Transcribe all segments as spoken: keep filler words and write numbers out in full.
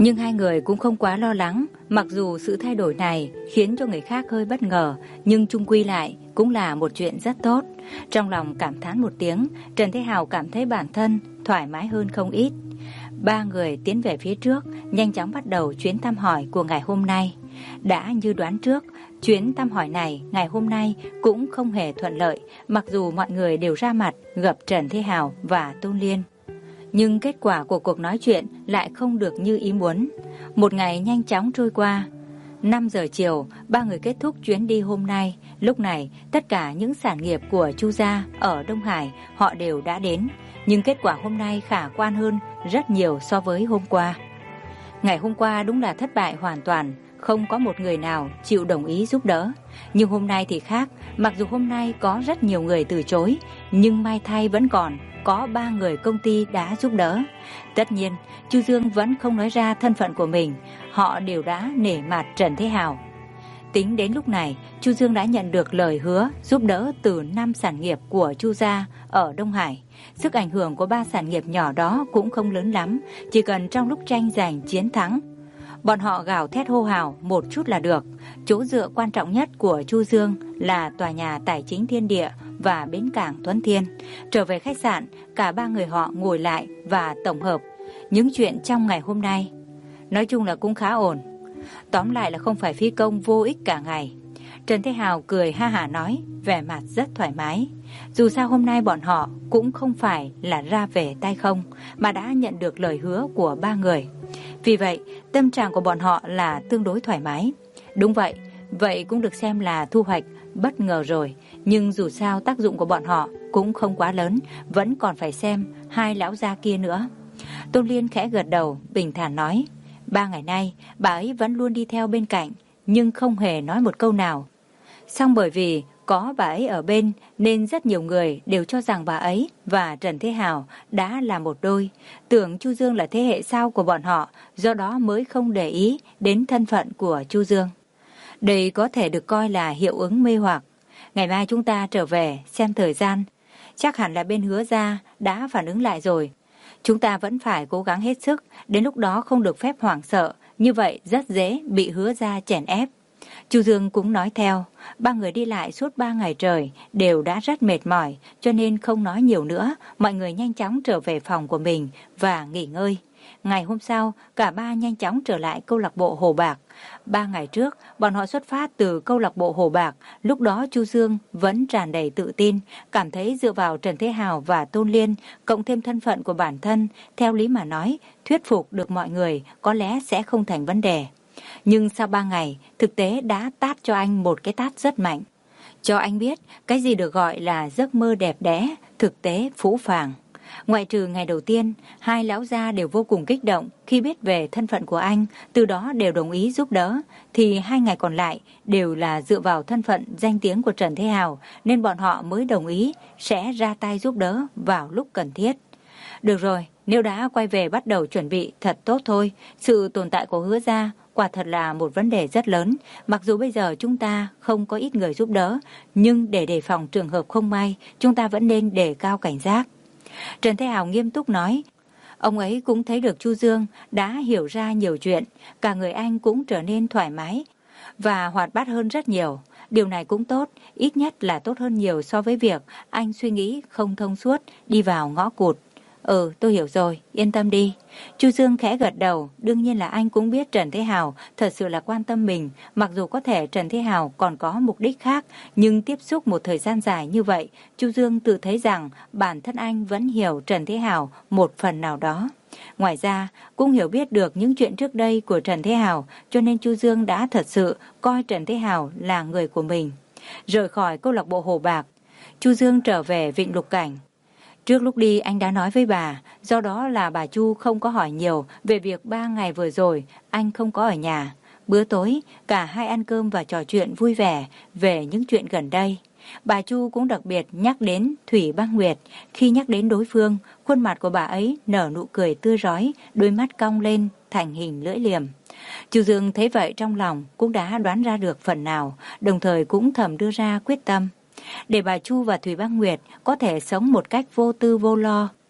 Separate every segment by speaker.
Speaker 1: Nhưng hai người cũng không quá lo lắng, mặc dù sự thay đổi này khiến cho người khác hơi bất ngờ, nhưng chung quy lại cũng là một chuyện rất tốt. Trong lòng cảm thán một tiếng, Trần Thế Hào cảm thấy bản thân thoải mái hơn không ít. Ba người tiến về phía trước, nhanh chóng bắt đầu chuyến thăm hỏi của ngày hôm nay. Đã như đoán trước, chuyến thăm hỏi này ngày hôm nay cũng không hề thuận lợi, mặc dù mọi người đều ra mặt gặp Trần Thế Hào và Tôn Liên. Nhưng kết quả của cuộc nói chuyện lại không được như ý muốn. Một ngày nhanh chóng trôi qua. năm giờ chiều, ba người kết thúc chuyến đi hôm nay. Lúc này, tất cả những sản nghiệp của Chu gia ở Đông Hải họ đều đã đến. Nhưng kết quả hôm nay khả quan hơn rất nhiều so với hôm qua. Ngày hôm qua đúng là thất bại hoàn toàn, không có một người nào chịu đồng ý giúp đỡ. Nhưng hôm nay thì khác, mặc dù hôm nay có rất nhiều người từ chối, nhưng may thay vẫn còn có ba người công ty đã giúp đỡ. Tất nhiên, Chu Dương vẫn không nói ra thân phận của mình, họ đều đã nể mặt Trần Thế Hào. Tính đến lúc này, Chu Dương đã nhận được lời hứa giúp đỡ từ năm sản nghiệp của Chu gia ở Đông Hải. Sức ảnh hưởng của ba sản nghiệp nhỏ đó cũng không lớn lắm, chỉ cần trong lúc tranh giành chiến thắng, bọn họ gào thét hô hào một chút là được. Chỗ dựa quan trọng nhất của Chu Dương là tòa nhà tài chính Thiên Địa và bến cảng Tuấn Thiên. Trở về khách sạn, cả ba người họ ngồi lại và tổng hợp những chuyện trong ngày hôm nay. Nói chung là cũng khá ổn. Tóm lại là không phải phí công vô ích cả ngày. Trần Thế Hào cười ha hả nói, vẻ mặt rất thoải mái. Dù sao hôm nay bọn họ cũng không phải là ra về tay không, mà đã nhận được lời hứa của ba người. Vì vậy, tâm trạng của bọn họ là tương đối thoải mái. Đúng vậy, vậy cũng được xem là thu hoạch bất ngờ rồi. Nhưng dù sao tác dụng của bọn họ cũng không quá lớn, vẫn còn phải xem hai lão gia kia nữa. Tôn Liên khẽ gật đầu, bình thản nói, ba ngày nay bà ấy vẫn luôn đi theo bên cạnh, nhưng không hề nói một câu nào. Song bởi vì có bà ấy ở bên nên rất nhiều người đều cho rằng bà ấy và Trần Thế Hào đã là một đôi. Tưởng Chu Dương là thế hệ sau của bọn họ, do đó mới không để ý đến thân phận của Chu Dương. Đây có thể được coi là hiệu ứng mê hoặc. Ngày mai chúng ta trở về xem thời gian. Chắc hẳn là bên Hứa gia đã phản ứng lại rồi. Chúng ta vẫn phải cố gắng hết sức, đến lúc đó không được phép hoảng sợ, như vậy rất dễ bị Hứa gia chèn ép. Chu Dương cũng nói theo, ba người đi lại suốt ba ngày trời đều đã rất mệt mỏi, cho nên không nói nhiều nữa, mọi người nhanh chóng trở về phòng của mình và nghỉ ngơi. Ngày hôm sau, cả ba nhanh chóng trở lại câu lạc bộ Hồ Bạc. Ba ngày trước, bọn họ xuất phát từ câu lạc bộ Hồ Bạc, lúc đó Chu Dương vẫn tràn đầy tự tin, cảm thấy dựa vào Trần Thế Hào và Tôn Liên, cộng thêm thân phận của bản thân, theo lý mà nói, thuyết phục được mọi người có lẽ sẽ không thành vấn đề. Nhưng sau ba ngày, thực tế đã tát cho anh một cái tát rất mạnh. Cho anh biết cái gì được gọi là giấc mơ đẹp đẽ, thực tế phũ phàng. Ngoại trừ ngày đầu tiên, hai lão gia đều vô cùng kích động khi biết về thân phận của anh, từ đó đều đồng ý giúp đỡ. Thì hai ngày còn lại đều là dựa vào thân phận danh tiếng của Trần Thế Hào, nên bọn họ mới đồng ý sẽ ra tay giúp đỡ vào lúc cần thiết. Được rồi, nếu đã quay về bắt đầu chuẩn bị thật tốt thôi. Sự tồn tại của Hứa gia quả thật là một vấn đề rất lớn. Mặc dù bây giờ chúng ta không có ít người giúp đỡ, nhưng để đề phòng trường hợp không may, chúng ta vẫn nên đề cao cảnh giác. Trần Thế Hào nghiêm túc nói. Ông ấy cũng thấy được Chu Dương đã hiểu ra nhiều chuyện, cả người anh cũng trở nên thoải mái và hoạt bát hơn rất nhiều. Điều này cũng tốt, ít nhất là tốt hơn nhiều so với việc anh suy nghĩ không thông suốt, đi vào ngõ cụt. Ừ, tôi hiểu rồi, yên tâm đi. Chu Dương khẽ gật đầu, đương nhiên là anh cũng biết Trần Thế Hào thật sự là quan tâm mình, mặc dù có thể Trần Thế Hào còn có mục đích khác, nhưng tiếp xúc một thời gian dài như vậy, Chu Dương tự thấy rằng bản thân anh vẫn hiểu Trần Thế Hào một phần nào đó. Ngoài ra, cũng hiểu biết được những chuyện trước đây của Trần Thế Hào, cho nên Chu Dương đã thật sự coi Trần Thế Hào là người của mình. Rời khỏi câu lạc bộ Hồ Bạc, Chu Dương trở về Vịnh Lục Cảnh. Trước lúc đi anh đã nói với bà, do đó là bà Chu không có hỏi nhiều về việc ba ngày vừa rồi anh không có ở nhà. Bữa tối, cả hai ăn cơm và trò chuyện vui vẻ về những chuyện gần đây. Bà Chu cũng đặc biệt nhắc đến Thủy Băng Nguyệt. Khi nhắc đến đối phương, khuôn mặt của bà ấy nở nụ cười tươi rói, đôi mắt cong lên thành hình lưỡi liềm. Chu Dương thấy vậy trong lòng cũng đã đoán ra được phần nào, đồng thời cũng thầm đưa ra quyết tâm. Để bà Chu và Thủy Băng Nguyệt có thể sống một cách vô tư vô lo,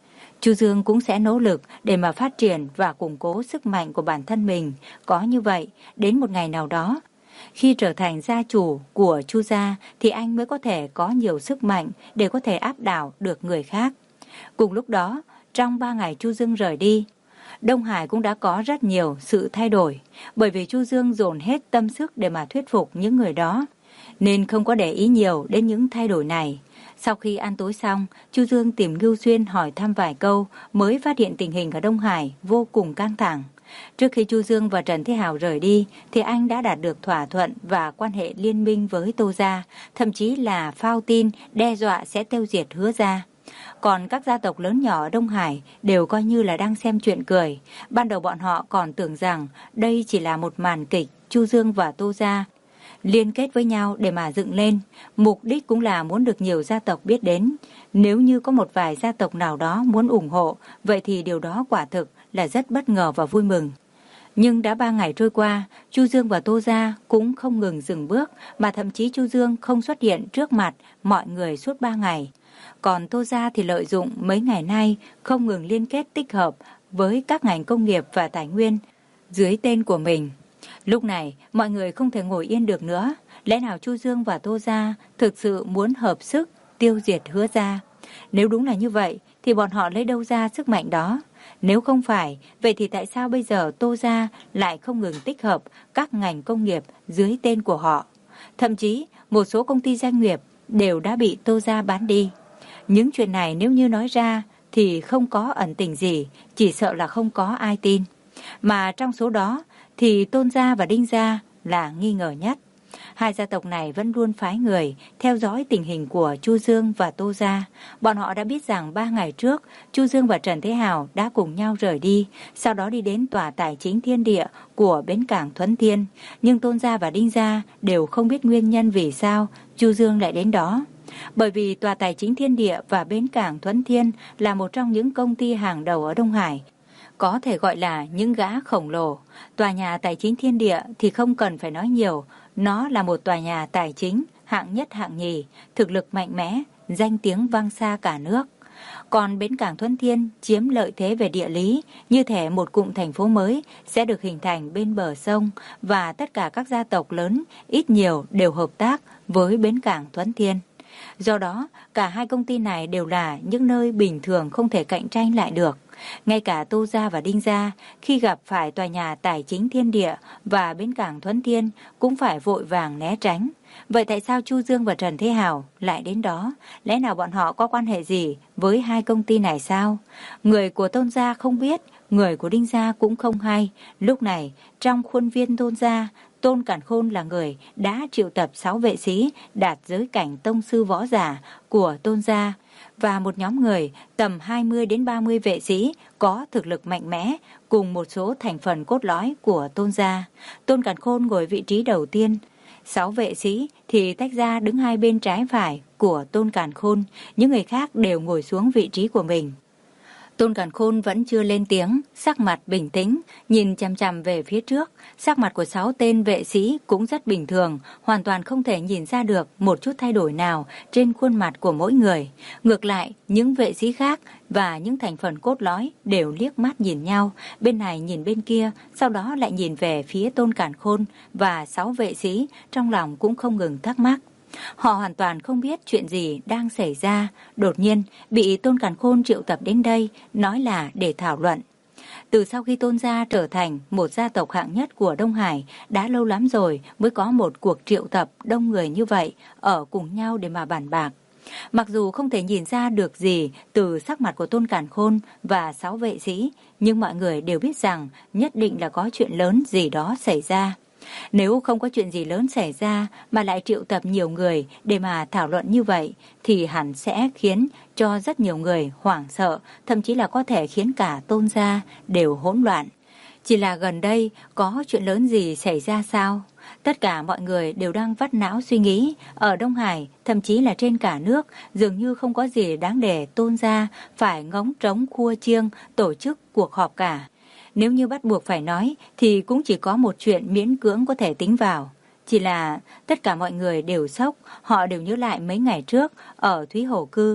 Speaker 1: Chu Dương cũng sẽ nỗ lực để mà phát triển và củng cố sức mạnh của bản thân mình. Có như vậy, đến một ngày nào đó, khi trở thành gia chủ của Chu gia thì anh mới có thể có nhiều sức mạnh để có thể áp đảo được người khác. Cùng lúc đó, trong ba ngày Chu Dương rời đi, Đông Hải cũng đã có rất nhiều sự thay đổi, bởi vì Chu Dương dồn hết tâm sức để mà thuyết phục những người đó, nên không có để ý nhiều đến những thay đổi này. Sau khi ăn tối xong, Chu Dương tìm Lưu Xuyên hỏi thăm vài câu mới phát hiện tình hình ở Đông Hải vô cùng căng thẳng. Trước khi Chu Dương và Trần Thế Hào rời đi thì anh đã đạt được thỏa thuận và quan hệ liên minh với Tô gia, thậm chí là phao tin đe dọa sẽ tiêu diệt Hứa gia. Còn các gia tộc lớn nhỏ ở Đông Hải đều coi như là đang xem chuyện cười. Ban đầu bọn họ còn tưởng rằng đây chỉ là một màn kịch Chu Dương và Tô gia liên kết với nhau để mà dựng lên. Mục đích cũng là muốn được nhiều gia tộc biết đến. Nếu như có một vài gia tộc nào đó muốn ủng hộ, vậy thì điều đó quả thực là rất bất ngờ và vui mừng. Nhưng đã ba ngày trôi qua, Chu Dương và Tô gia cũng không ngừng dừng bước, mà thậm chí Chu Dương không xuất hiện trước mặt mọi người suốt ba ngày. Còn Tô gia thì lợi dụng mấy ngày nay không ngừng liên kết tích hợp với các ngành công nghiệp và tài nguyên dưới tên của mình. Lúc này, mọi người không thể ngồi yên được nữa. Lẽ nào Chu Dương và Tô gia thực sự muốn hợp sức tiêu diệt Hứa gia? Nếu đúng là như vậy, thì bọn họ lấy đâu ra sức mạnh đó? Nếu không phải, vậy thì tại sao bây giờ Tô gia lại không ngừng tích hợp các ngành công nghiệp dưới tên của họ? Thậm chí, một số công ty doanh nghiệp đều đã bị Tô gia bán đi. Những chuyện này nếu như nói ra thì không có ẩn tình gì, chỉ sợ là không có ai tin. Mà trong số đó thì Tôn gia và Đinh gia là nghi ngờ nhất. Hai gia tộc này vẫn luôn phái người theo dõi tình hình của Chu Dương và Tô gia. Bọn họ đã biết rằng ba ngày trước, Chu Dương và Trần Thế Hào đã cùng nhau rời đi, sau đó đi đến tòa tài chính thiên địa của bến cảng Thuấn Thiên. Nhưng Tôn gia và Đinh gia đều không biết nguyên nhân vì sao Chu Dương lại đến đó. Bởi vì tòa tài chính thiên địa và bến cảng Thuấn Thiên là một trong những công ty hàng đầu ở Đông Hải, có thể gọi là những gã khổng lồ. Tòa nhà tài chính thiên địa thì không cần phải nói nhiều, nó là một tòa nhà tài chính hạng nhất hạng nhì, thực lực mạnh mẽ, danh tiếng vang xa cả nước. Còn bến cảng Thuấn Thiên chiếm lợi thế về địa lý, như thể một cụm thành phố mới sẽ được hình thành bên bờ sông, và tất cả các gia tộc lớn ít nhiều đều hợp tác với bến cảng Thuấn Thiên. Do đó, cả hai công ty này đều là những nơi bình thường không thể cạnh tranh lại được. Ngay cả Tô gia và Đinh gia khi gặp phải tòa nhà tài chính thiên địa và bến cảng Thuấn Thiên cũng phải vội vàng né tránh. Vậy tại sao Chu Dương và Trần Thế Hào lại đến đó? Lẽ nào bọn họ có quan hệ gì với hai công ty này sao? Người của Tôn gia không biết, người của Đinh gia cũng không hay. Lúc này, trong khuôn viên Tôn gia, Tôn Càn Khôn là người đã triệu tập sáu vệ sĩ đạt giới cảnh tông sư võ giả của Tôn gia và một nhóm người tầm hai mươi đến ba mươi vệ sĩ có thực lực mạnh mẽ cùng một số thành phần cốt lõi của Tôn gia. Tôn Càn Khôn ngồi vị trí đầu tiên, sáu vệ sĩ thì tách ra đứng hai bên trái phải của Tôn Càn Khôn, những người khác đều ngồi xuống vị trí của mình. Tôn Càn Khôn vẫn chưa lên tiếng, sắc mặt bình tĩnh, nhìn chằm chằm về phía trước. Sắc mặt của sáu tên vệ sĩ cũng rất bình thường, hoàn toàn không thể nhìn ra được một chút thay đổi nào trên khuôn mặt của mỗi người. Ngược lại, những vệ sĩ khác và những thành phần cốt lõi đều liếc mắt nhìn nhau, bên này nhìn bên kia, sau đó lại nhìn về phía Tôn Càn Khôn, và sáu vệ sĩ trong lòng cũng không ngừng thắc mắc. Họ hoàn toàn không biết chuyện gì đang xảy ra, đột nhiên bị Tôn Càn Khôn triệu tập đến đây, nói là để thảo luận. Từ sau khi Tôn gia trở thành một gia tộc hạng nhất của Đông Hải, đã lâu lắm rồi mới có một cuộc triệu tập đông người như vậy ở cùng nhau để mà bàn bạc. Mặc dù không thể nhìn ra được gì từ sắc mặt của Tôn Càn Khôn và sáu vệ sĩ, nhưng mọi người đều biết rằng nhất định là có chuyện lớn gì đó xảy ra. Nếu không có chuyện gì lớn xảy ra mà lại triệu tập nhiều người để mà thảo luận như vậy, thì hẳn sẽ khiến cho rất nhiều người hoảng sợ, thậm chí là có thể khiến cả Tôn gia đều hỗn loạn. Chỉ là gần đây có chuyện lớn gì xảy ra sao? Tất cả mọi người đều đang vắt não suy nghĩ. Ở Đông Hải, thậm chí là trên cả nước, dường như không có gì đáng để Tôn gia phải ngóng trống khua chiêng tổ chức cuộc họp cả. Nếu như bắt buộc phải nói thì cũng chỉ có một chuyện miễn cưỡng có thể tính vào. Chỉ là tất cả mọi người đều sốc, họ đều nhớ lại mấy ngày trước ở Thúy Hồ Cư.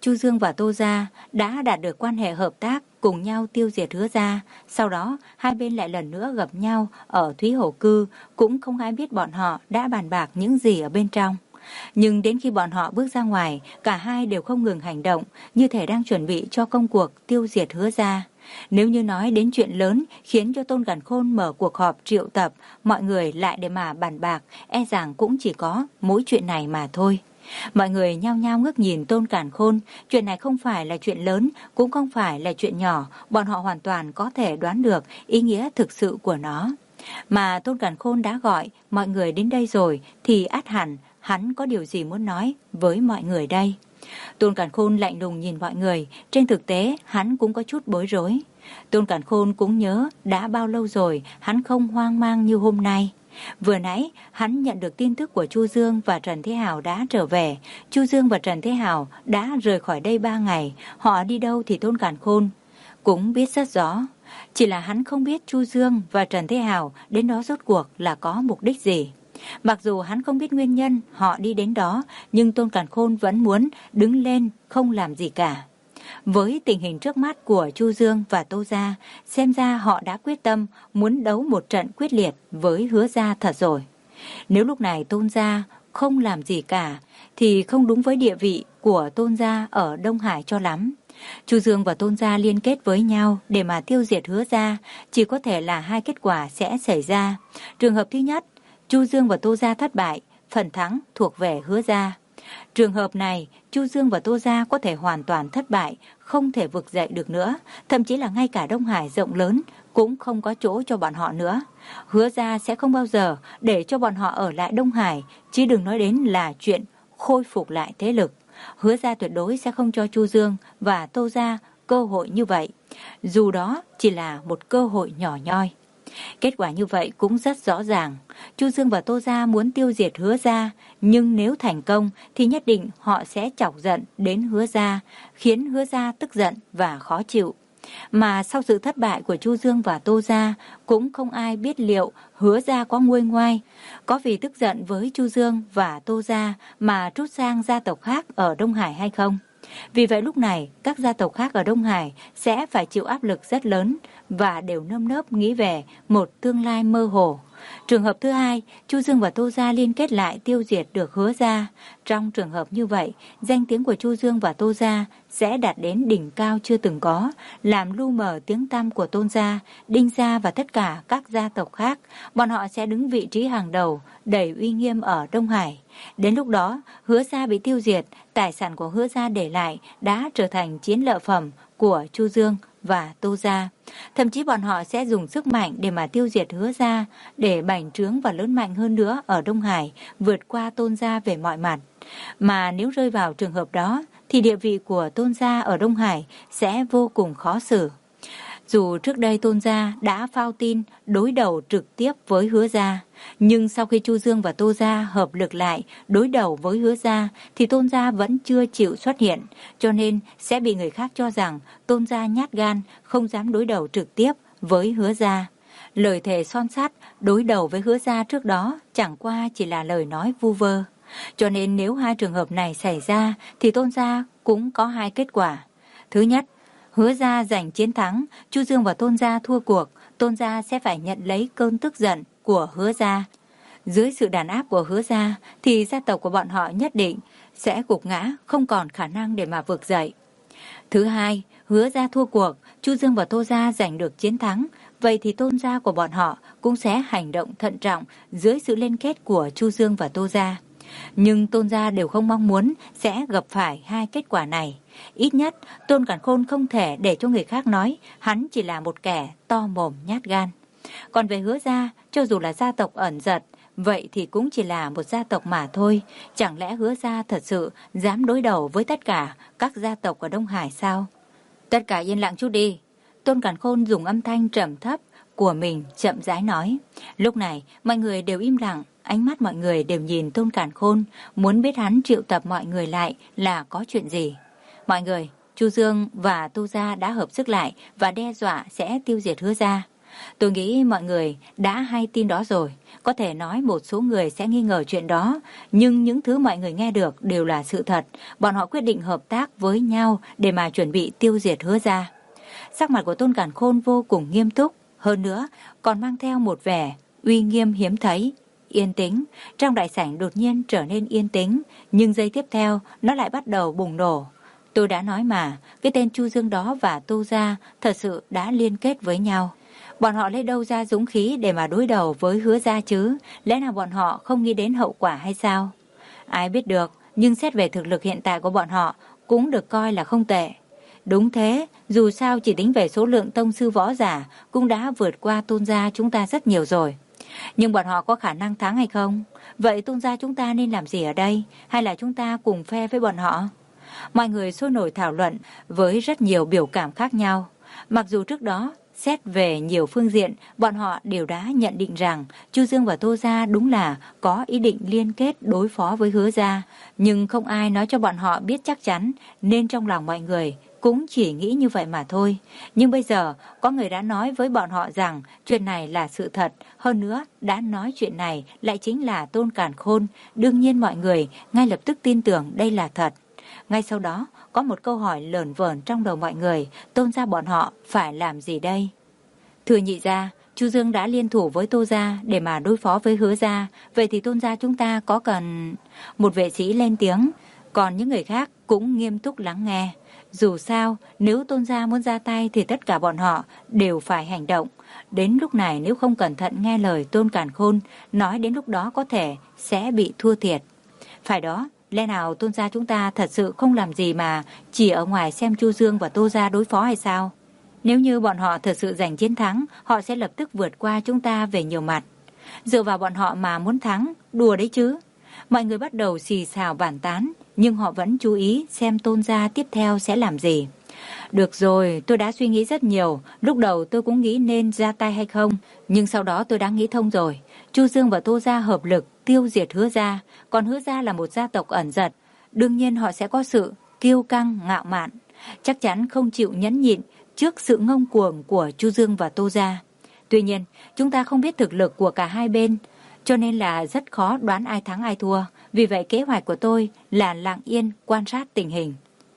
Speaker 1: Chu Dương và Tô Gia đã đạt được quan hệ hợp tác cùng nhau tiêu diệt Hứa Gia. Sau đó, hai bên lại lần nữa gặp nhau ở Thúy Hổ Cư, cũng không ai biết bọn họ đã bàn bạc những gì ở bên trong. Nhưng đến khi bọn họ bước ra ngoài, cả hai đều không ngừng hành động, như thể đang chuẩn bị cho công cuộc tiêu diệt Hứa Gia. Nếu như nói đến chuyện lớn khiến cho Tôn Càn Khôn mở cuộc họp triệu tập mọi người lại để mà bàn bạc, e rằng cũng chỉ có mỗi chuyện này mà thôi. Mọi người nhao nhao ngước nhìn Tôn Càn Khôn. Chuyện này không phải là chuyện lớn, cũng không phải là chuyện nhỏ. Bọn họ hoàn toàn có thể đoán được ý nghĩa thực sự của nó. Mà Tôn Càn Khôn đã gọi mọi người đến đây rồi, thì ắt hẳn hắn có điều gì muốn nói với mọi người đây. Tôn Càn Khôn lạnh lùng nhìn mọi người. Trên thực tế hắn cũng có chút bối rối. Tôn Càn Khôn cũng nhớ đã bao lâu rồi hắn không hoang mang như hôm nay. Vừa nãy hắn nhận được tin tức của Chu Dương và Trần Thế Hào đã trở về. Chu Dương và Trần Thế Hào đã rời khỏi đây ba ngày. Họ đi đâu thì Tôn Càn Khôn cũng biết rất rõ. Chỉ là hắn không biết Chu Dương và Trần Thế Hào đến đó rốt cuộc là có mục đích gì. Mặc dù hắn không biết nguyên nhân họ đi đến đó, nhưng Tôn Càn Khôn vẫn muốn đứng lên không làm gì cả. Với tình hình trước mắt của Chu Dương và Tô Gia, xem ra họ đã quyết tâm muốn đấu một trận quyết liệt với Hứa Gia thật rồi. Nếu lúc này Tôn Gia không làm gì cả, thì không đúng với địa vị của Tôn Gia ở Đông Hải cho lắm. Chu Dương và Tôn Gia liên kết với nhau để mà tiêu diệt Hứa Gia, chỉ có thể là hai kết quả sẽ xảy ra. Trường hợp thứ nhất, Chu Dương và Tô Gia thất bại, phần thắng thuộc về Hứa Gia. Trường hợp này, Chu Dương và Tô Gia có thể hoàn toàn thất bại, không thể vực dậy được nữa, thậm chí là ngay cả Đông Hải rộng lớn cũng không có chỗ cho bọn họ nữa. Hứa Gia sẽ không bao giờ để cho bọn họ ở lại Đông Hải, chứ đừng nói đến là chuyện khôi phục lại thế lực. Hứa Gia tuyệt đối sẽ không cho Chu Dương và Tô Gia cơ hội như vậy, dù đó chỉ là một cơ hội nhỏ nhoi. Kết quả như vậy cũng rất rõ ràng. Chu Dương và Tô Gia muốn tiêu diệt Hứa Gia, nhưng nếu thành công thì nhất định họ sẽ chọc giận đến Hứa Gia, khiến Hứa Gia tức giận và khó chịu. Mà sau sự thất bại của Chu Dương và Tô Gia, cũng không ai biết liệu Hứa Gia có nguôi ngoai, có vì tức giận với Chu Dương và Tô Gia mà trút sang gia tộc khác ở Đông Hải hay không. Vì vậy lúc này, các gia tộc khác ở Đông Hải sẽ phải chịu áp lực rất lớn và đều nơm nớp nghĩ về một tương lai mơ hồ. Trường hợp thứ hai, Chu Dương và Tô Gia liên kết lại tiêu diệt được Hứa Gia. Trong trường hợp như vậy, danh tiếng của Chu Dương và Tô Gia sẽ đạt đến đỉnh cao chưa từng có, làm lu mờ tiếng tăm của Tôn Gia, Đinh Gia và tất cả các gia tộc khác. Bọn họ sẽ đứng vị trí hàng đầu, đầy uy nghiêm ở Đông Hải. Đến lúc đó, Hứa Gia bị tiêu diệt, tài sản của Hứa Gia để lại đã trở thành chiến lợi phẩm của Chu Dương và Tô Gia. Thậm chí bọn họ sẽ dùng sức mạnh để mà tiêu diệt Hứa Gia, để bành trướng và lớn mạnh hơn nữa ở Đông Hải, vượt qua Tôn Gia về mọi mặt. Mà nếu rơi vào trường hợp đó, thì địa vị của Tôn Gia ở Đông Hải sẽ vô cùng khó xử. Dù trước đây Tôn Gia đã phao tin đối đầu trực tiếp với Hứa Gia, nhưng sau khi Chu Dương và Tô Gia hợp lực lại đối đầu với Hứa Gia thì Tôn Gia vẫn chưa chịu xuất hiện, cho nên sẽ bị người khác cho rằng Tôn Gia nhát gan, không dám đối đầu trực tiếp với Hứa Gia. Lời thề son sắt đối đầu với Hứa Gia trước đó chẳng qua chỉ là lời nói vu vơ. Cho nên nếu hai trường hợp này xảy ra thì Tôn Gia cũng có hai kết quả. Thứ nhất, Hứa Gia giành chiến thắng, Chu Dương và Tôn Gia thua cuộc, Tôn Gia sẽ phải nhận lấy cơn tức giận của Hứa Gia. Dưới sự đàn áp của Hứa Gia thì gia tộc của bọn họ nhất định sẽ gục ngã, không còn khả năng để mà vực dậy. Thứ hai, Hứa Gia thua cuộc, Chu Dương và Tô Gia giành được chiến thắng, vậy thì Tôn Gia của bọn họ cũng sẽ hành động thận trọng dưới sự liên kết của Chu Dương và Tô Gia. Nhưng Tôn Gia đều không mong muốn sẽ gặp phải hai kết quả này. Ít nhất Tôn Càn Khôn không thể để cho người khác nói hắn chỉ là một kẻ to mồm nhát gan. Còn về Hứa Gia, cho dù là gia tộc ẩn giật, vậy thì cũng chỉ là một gia tộc mà thôi. Chẳng lẽ Hứa Gia thật sự dám đối đầu với tất cả các gia tộc ở Đông Hải sao? Tất cả yên lặng chút đi. Tôn Càn Khôn dùng âm thanh trầm thấp của mình chậm rãi nói. Lúc này mọi người đều im lặng, ánh mắt mọi người đều nhìn Tôn Càn Khôn, muốn biết hắn triệu tập mọi người lại là có chuyện gì. Mọi người, Chu Dương và Tô Gia đã hợp sức lại và đe dọa sẽ tiêu diệt Hứa Gia. Tôi nghĩ mọi người đã hay tin đó rồi. Có thể nói một số người sẽ nghi ngờ chuyện đó, nhưng những thứ mọi người nghe được đều là sự thật. Bọn họ quyết định hợp tác với nhau để mà chuẩn bị tiêu diệt Hứa Gia. Sắc mặt của Tôn Càn Khôn vô cùng nghiêm túc, hơn nữa còn mang theo một vẻ uy nghiêm hiếm thấy. Yên tĩnh, trong đại sảnh đột nhiên trở nên yên tĩnh, nhưng giây tiếp theo nó lại bắt đầu bùng nổ. Tôi đã nói mà, cái tên Chu Dương đó và Tô Gia thật sự đã liên kết với nhau. Bọn họ lấy đâu ra dũng khí để mà đối đầu với Hứa Gia chứ? Lẽ nào bọn họ không nghĩ đến hậu quả hay sao? Ai biết được, nhưng xét về thực lực hiện tại của bọn họ cũng được coi là không tệ. Đúng thế, dù sao chỉ tính về số lượng tông sư võ giả cũng đã vượt qua Tôn Gia chúng ta rất nhiều rồi. Nhưng bọn họ có khả năng thắng hay không? Vậy Tôn Gia chúng ta nên làm gì ở đây? Hay là chúng ta cùng phe với bọn họ? Mọi người sôi nổi thảo luận với rất nhiều biểu cảm khác nhau. Mặc dù trước đó, xét về nhiều phương diện, bọn họ đều đã nhận định rằng Chu Dương và Tô Gia đúng là có ý định liên kết đối phó với Hứa Gia. Nhưng không ai nói cho bọn họ biết chắc chắn, nên trong lòng mọi người cũng chỉ nghĩ như vậy mà thôi. Nhưng bây giờ, có người đã nói với bọn họ rằng chuyện này là sự thật. Hơn nữa, đã nói chuyện này lại chính là Tôn Càn Khôn. Đương nhiên mọi người ngay lập tức tin tưởng đây là thật. Ngay sau đó, có một câu hỏi lởn vởn trong đầu mọi người, Tôn Gia bọn họ phải làm gì đây? Thưa nhị gia, Chu Dương đã liên thủ với Tô Gia để mà đối phó với Hứa Gia, vậy thì Tôn Gia chúng ta có cần... Một vệ sĩ lên tiếng, còn những người khác cũng nghiêm túc lắng nghe. Dù sao, nếu Tôn Gia muốn ra tay thì tất cả bọn họ đều phải hành động. Đến lúc này nếu không cẩn thận nghe lời Tôn Càn Khôn, nói đến lúc đó có thể sẽ bị thua thiệt. Phải đó, lẽ nào Tôn Gia chúng ta thật sự không làm gì mà chỉ ở ngoài xem Chu Dương và Tô Gia đối phó hay sao? Nếu như bọn họ thật sự giành chiến thắng, họ sẽ lập tức vượt qua chúng ta về nhiều mặt. Dựa vào bọn họ mà muốn thắng, đùa đấy chứ. Mọi người bắt đầu xì xào bàn tán, nhưng họ vẫn chú ý xem Tôn Gia tiếp theo sẽ làm gì. Được rồi, tôi đã suy nghĩ rất nhiều. Lúc đầu tôi cũng nghĩ nên ra tay hay không, nhưng sau đó tôi đã nghĩ thông rồi. Chu Dương và Tô Gia hợp lực tiêu diệt Hứa Gia, còn Hứa Gia là một gia tộc ẩn giật. Đương nhiên họ sẽ có sự kiêu căng, ngạo mạn, chắc chắn không chịu nhẫn nhịn trước sự ngông cuồng của Chu Dương và Tô Gia. Tuy nhiên, chúng ta không biết thực lực của cả hai bên, cho nên là rất khó đoán ai thắng ai thua. Vì vậy kế hoạch của tôi là lặng yên quan sát tình hình.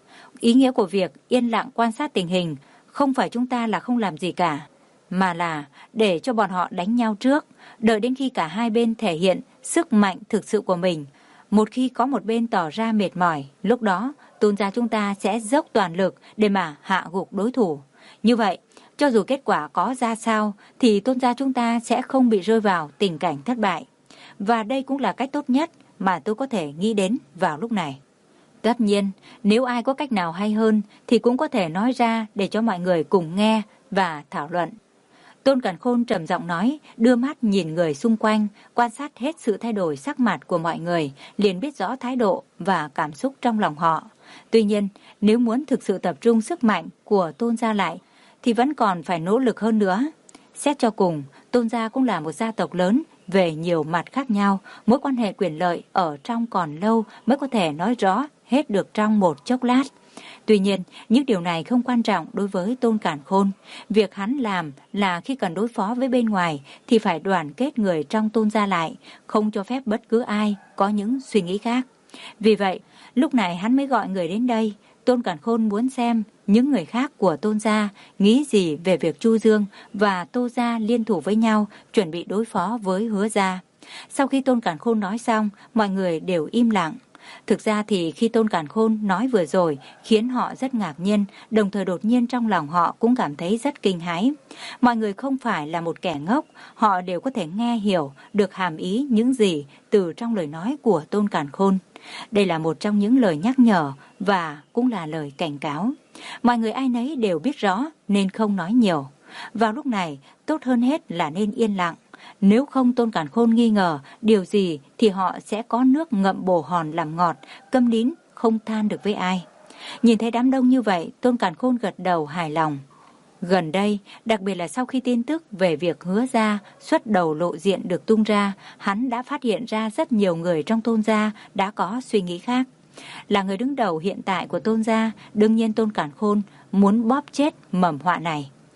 Speaker 1: Ý nghĩa của việc yên lặng quan sát tình hình không phải chúng ta là không làm gì cả, mà là để cho bọn họ đánh nhau trước, đợi đến khi cả hai bên thể hiện sức mạnh thực sự của mình. Một khi có một bên tỏ ra mệt mỏi, lúc đó Tôn Gia chúng ta sẽ dốc toàn lực để mà hạ gục đối thủ. Như vậy, cho dù kết quả có ra sao thì Tôn Gia chúng ta sẽ không bị rơi vào tình cảnh thất bại. Và đây cũng là cách tốt nhất mà tôi có thể nghĩ đến vào lúc này. Tất nhiên, nếu ai có cách nào hay hơn thì cũng có thể nói ra để cho mọi người cùng nghe và thảo luận. Tôn Càn Khôn trầm giọng nói, đưa mắt nhìn người xung quanh, quan sát hết sự thay đổi sắc mặt của mọi người, liền biết rõ thái độ và cảm xúc trong lòng họ. Tuy nhiên, nếu muốn thực sự tập trung sức mạnh của Tôn Gia lại, thì vẫn còn phải nỗ lực hơn nữa. Xét cho cùng, Tôn Gia cũng là một gia tộc lớn về nhiều mặt khác nhau, mối quan hệ quyền lợi ở trong còn lâu mới có thể nói rõ hết được trong một chốc lát. Tuy nhiên, những điều này không quan trọng đối với Tôn Càn Khôn. Việc hắn làm là khi cần đối phó với bên ngoài thì phải đoàn kết người trong Tôn Gia lại, không cho phép bất cứ ai có những suy nghĩ khác. Vì vậy, lúc này hắn mới gọi người đến đây. Tôn Càn Khôn muốn xem những người khác của Tôn Gia nghĩ gì về việc Chu Dương và Tô Gia liên thủ với nhau chuẩn bị đối phó với Hứa Gia. Sau khi Tôn Càn Khôn nói xong, mọi người đều im lặng. Thực ra thì khi Tôn Càn Khôn nói vừa rồi khiến họ rất ngạc nhiên, đồng thời đột nhiên trong lòng họ cũng cảm thấy rất kinh hãi. Mọi người không phải là một kẻ ngốc, họ đều có thể nghe hiểu được hàm ý những gì từ trong lời nói của Tôn Càn Khôn. Đây là một trong những lời nhắc nhở và cũng là lời cảnh cáo. Mọi người ai nấy đều biết rõ nên không nói nhiều. Vào lúc này, tốt hơn hết là nên yên lặng. Nếu không Tôn Càn Khôn nghi ngờ điều gì thì họ sẽ có nước ngậm bồ hòn làm ngọt, câm nín, không than được với ai. Nhìn thấy đám đông như vậy, Tôn Càn Khôn gật đầu hài lòng. Gần đây, đặc biệt là sau khi tin tức về việc Hứa Gia xuất đầu lộ diện được tung ra, hắn đã phát hiện ra rất nhiều người trong Tôn Gia đã có suy nghĩ khác. Là người đứng đầu hiện tại của Tôn Gia, đương nhiên Tôn Càn Khôn muốn bóp chết mầm họa này.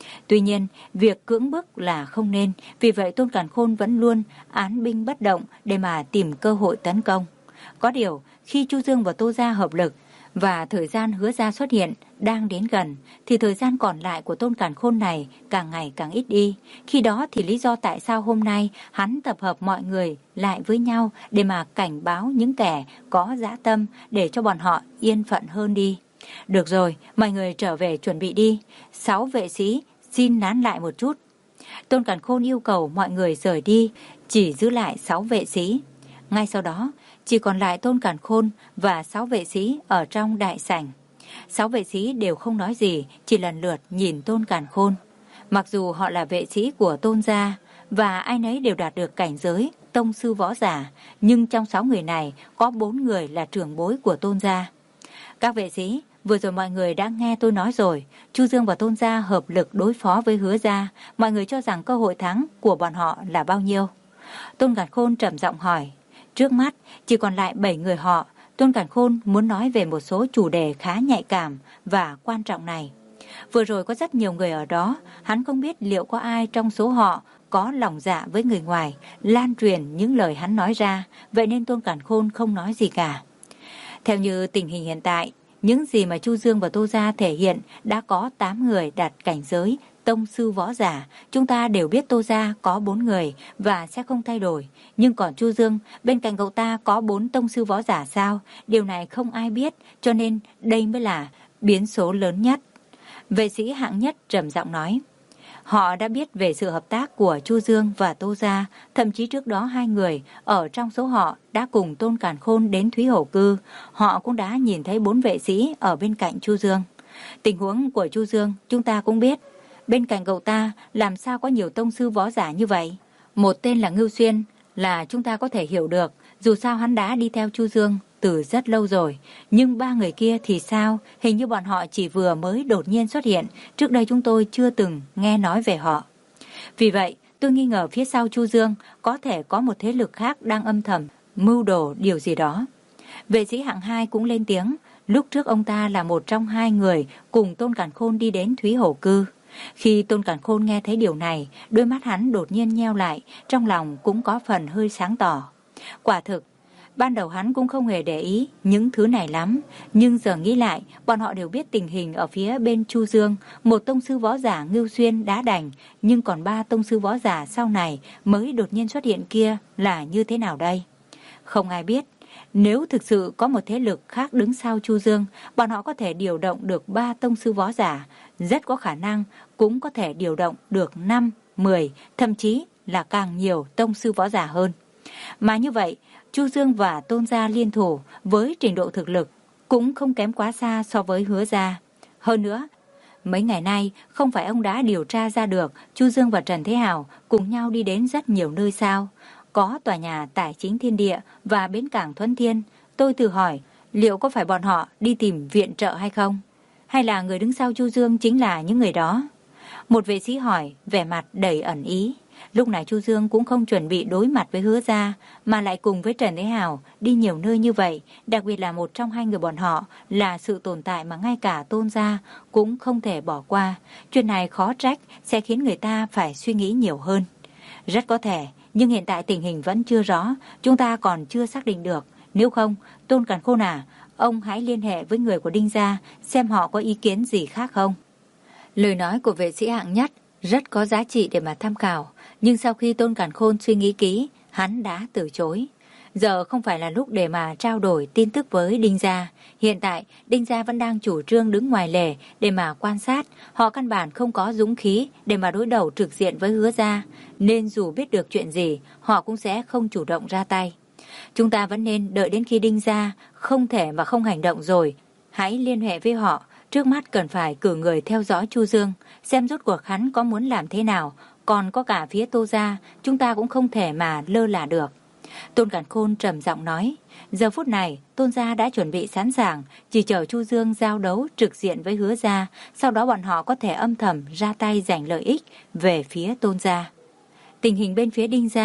Speaker 1: Tuy nhiên, việc cưỡng bức là không nên, vì vậy Tôn Càn Khôn vẫn luôn án binh bất động để mà tìm cơ hội tấn công. Có điều, khi Chu Dương và Tô Gia hợp lực và thời gian Hứa Gia xuất hiện đang đến gần, thì thời gian còn lại của Tôn Càn Khôn này càng ngày càng ít đi. Khi đó thì lý do tại sao hôm nay hắn tập hợp mọi người lại với nhau để mà cảnh báo những kẻ có dã tâm để cho bọn họ yên phận hơn đi. Được rồi, mọi người trở về chuẩn bị đi. Sáu vệ sĩ xin nán lại một chút. Tôn Càn Khôn yêu cầu mọi người rời đi, chỉ giữ lại sáu vệ sĩ. Ngay sau đó, chỉ còn lại Tôn Càn Khôn và sáu vệ sĩ ở trong đại sảnh. Sáu vệ sĩ đều không nói gì, chỉ lần lượt nhìn Tôn Càn Khôn. Mặc dù họ là vệ sĩ của Tôn gia và ai nấy đều đạt được cảnh giới tông sư võ giả, nhưng trong sáu người này có bốn người là trưởng bối của Tôn gia. Các vệ sĩ, vừa rồi mọi người đã nghe tôi nói rồi, Chu Dương và Tôn gia hợp lực đối phó với Hứa gia, mọi người cho rằng cơ hội thắng của bọn họ là bao nhiêu? Tôn Càn Khôn trầm giọng hỏi. Trước mắt chỉ còn lại bảy người họ. Tôn Càn Khôn muốn nói về một số chủ đề khá nhạy cảm và quan trọng này. Vừa rồi có rất nhiều người ở đó, hắn không biết liệu có ai trong số họ có lòng dạ với người ngoài, lan truyền những lời hắn nói ra, vậy nên Tôn Càn Khôn không nói gì cả. Theo như tình hình hiện tại, những gì mà Chu Dương và Tô Gia thể hiện đã có tám người đạt cảnh giới tông sư võ giả. Chúng ta đều biết Tô Gia có bốn người và sẽ không thay đổi. Nhưng còn Chu Dương, bên cạnh cậu ta có bốn tông sư võ giả sao? Điều này không ai biết, cho nên đây mới là biến số lớn nhất. Vệ sĩ hạng nhất trầm giọng nói. Họ đã biết về sự hợp tác của Chu Dương và Tô Gia, thậm chí trước đó hai người ở trong số họ đã cùng Tôn Càn Khôn đến Thúy Hổ Cư. Họ cũng đã nhìn thấy bốn vệ sĩ ở bên cạnh Chu Dương. Tình huống của Chu Dương chúng ta cũng biết. Bên cạnh cậu ta làm sao có nhiều tông sư võ giả như vậy? Một tên là Ngưu Xuyên là chúng ta có thể hiểu được, dù sao hắn đã đi theo Chu Dương từ rất lâu rồi. Nhưng ba người kia thì sao? Hình như bọn họ chỉ vừa mới đột nhiên xuất hiện. Trước đây chúng tôi chưa từng nghe nói về họ. Vì vậy, tôi nghi ngờ phía sau Chu Dương có thể có một thế lực khác đang âm thầm mưu đồ điều gì đó. Vệ sĩ hạng hai cũng lên tiếng. Lúc trước ông ta là một trong hai người cùng Tôn Càn Khôn đi đến Thúy Hổ Cư. Khi Tôn Càn Khôn nghe thấy điều này, đôi mắt hắn đột nhiên nheo lại, trong lòng cũng có phần hơi sáng tỏ. Quả thực, ban đầu hắn cũng không hề để ý những thứ này lắm, nhưng giờ nghĩ lại, bọn họ đều biết tình hình ở phía bên Chu Dương. Một tông sư võ giả Ngưu Xuyên đã đành, nhưng còn ba tông sư võ giả sau này mới đột nhiên xuất hiện kia là như thế nào đây? Không ai biết. Nếu thực sự có một thế lực khác đứng sau Chu Dương, bọn họ có thể điều động được ba tông sư võ giả, rất có khả năng cũng có thể điều động được năm, mười, thậm chí là càng nhiều tông sư võ giả hơn. Mà như vậy, Chu Dương và Tôn gia liên thủ với trình độ thực lực cũng không kém quá xa so với Hứa gia. Hơn nữa, mấy ngày nay không phải ông đã điều tra ra được Chu Dương và Trần Thế Hào cùng nhau đi đến rất nhiều nơi sao? Có tòa nhà Tài Chính Thiên Địa và bến cảng Thuấn Thiên. Tôi tự hỏi liệu có phải bọn họ đi tìm viện trợ hay không? Hay là người đứng sau Chu Dương chính là những người đó? Một vệ sĩ hỏi, vẻ mặt đầy ẩn ý. Lúc này Chu Dương cũng không chuẩn bị đối mặt với Hứa gia, mà lại cùng với Trần Thế Hào đi nhiều nơi như vậy, đặc biệt là một trong hai người bọn họ là sự tồn tại mà ngay cả Tôn gia cũng không thể bỏ qua. Chuyện này khó trách sẽ khiến người ta phải suy nghĩ nhiều hơn. Rất có thể, nhưng hiện tại tình hình vẫn chưa rõ, chúng ta còn chưa xác định được. Nếu không, Tôn Càn Khôn à, ông hãy liên hệ với người của Đinh gia xem họ có ý kiến gì khác không. Lời nói của vệ sĩ hạng nhất rất có giá trị để mà tham khảo, nhưng sau khi Tôn Càn Khôn suy nghĩ kỹ, hắn đã từ chối. Giờ không phải là lúc để mà trao đổi tin tức với Đinh gia. Hiện tại, Đinh gia vẫn đang chủ trương đứng ngoài lề để mà quan sát. Họ căn bản không có dũng khí để mà đối đầu trực diện với Hứa gia, nên dù biết được chuyện gì, họ cũng sẽ không chủ động ra tay. Chúng ta vẫn nên đợi đến khi Đinh gia không thể mà không hành động rồi, hãy liên hệ với họ. Trước mắt cần phải cử người theo dõi Chu Dương, xem rốt cuộc hắn có muốn làm thế nào. Còn có cả phía Tô gia, chúng ta cũng không thể mà lơ là được. Tôn Càn Khôn trầm giọng nói. Giờ phút này, Tôn gia đã chuẩn bị sẵn sàng, chỉ chờ Chu Dương giao đấu trực diện với Hứa gia, sau đó bọn họ có thể âm thầm ra tay giành lợi ích về phía Tôn gia. Tình hình bên phía Đinh gia,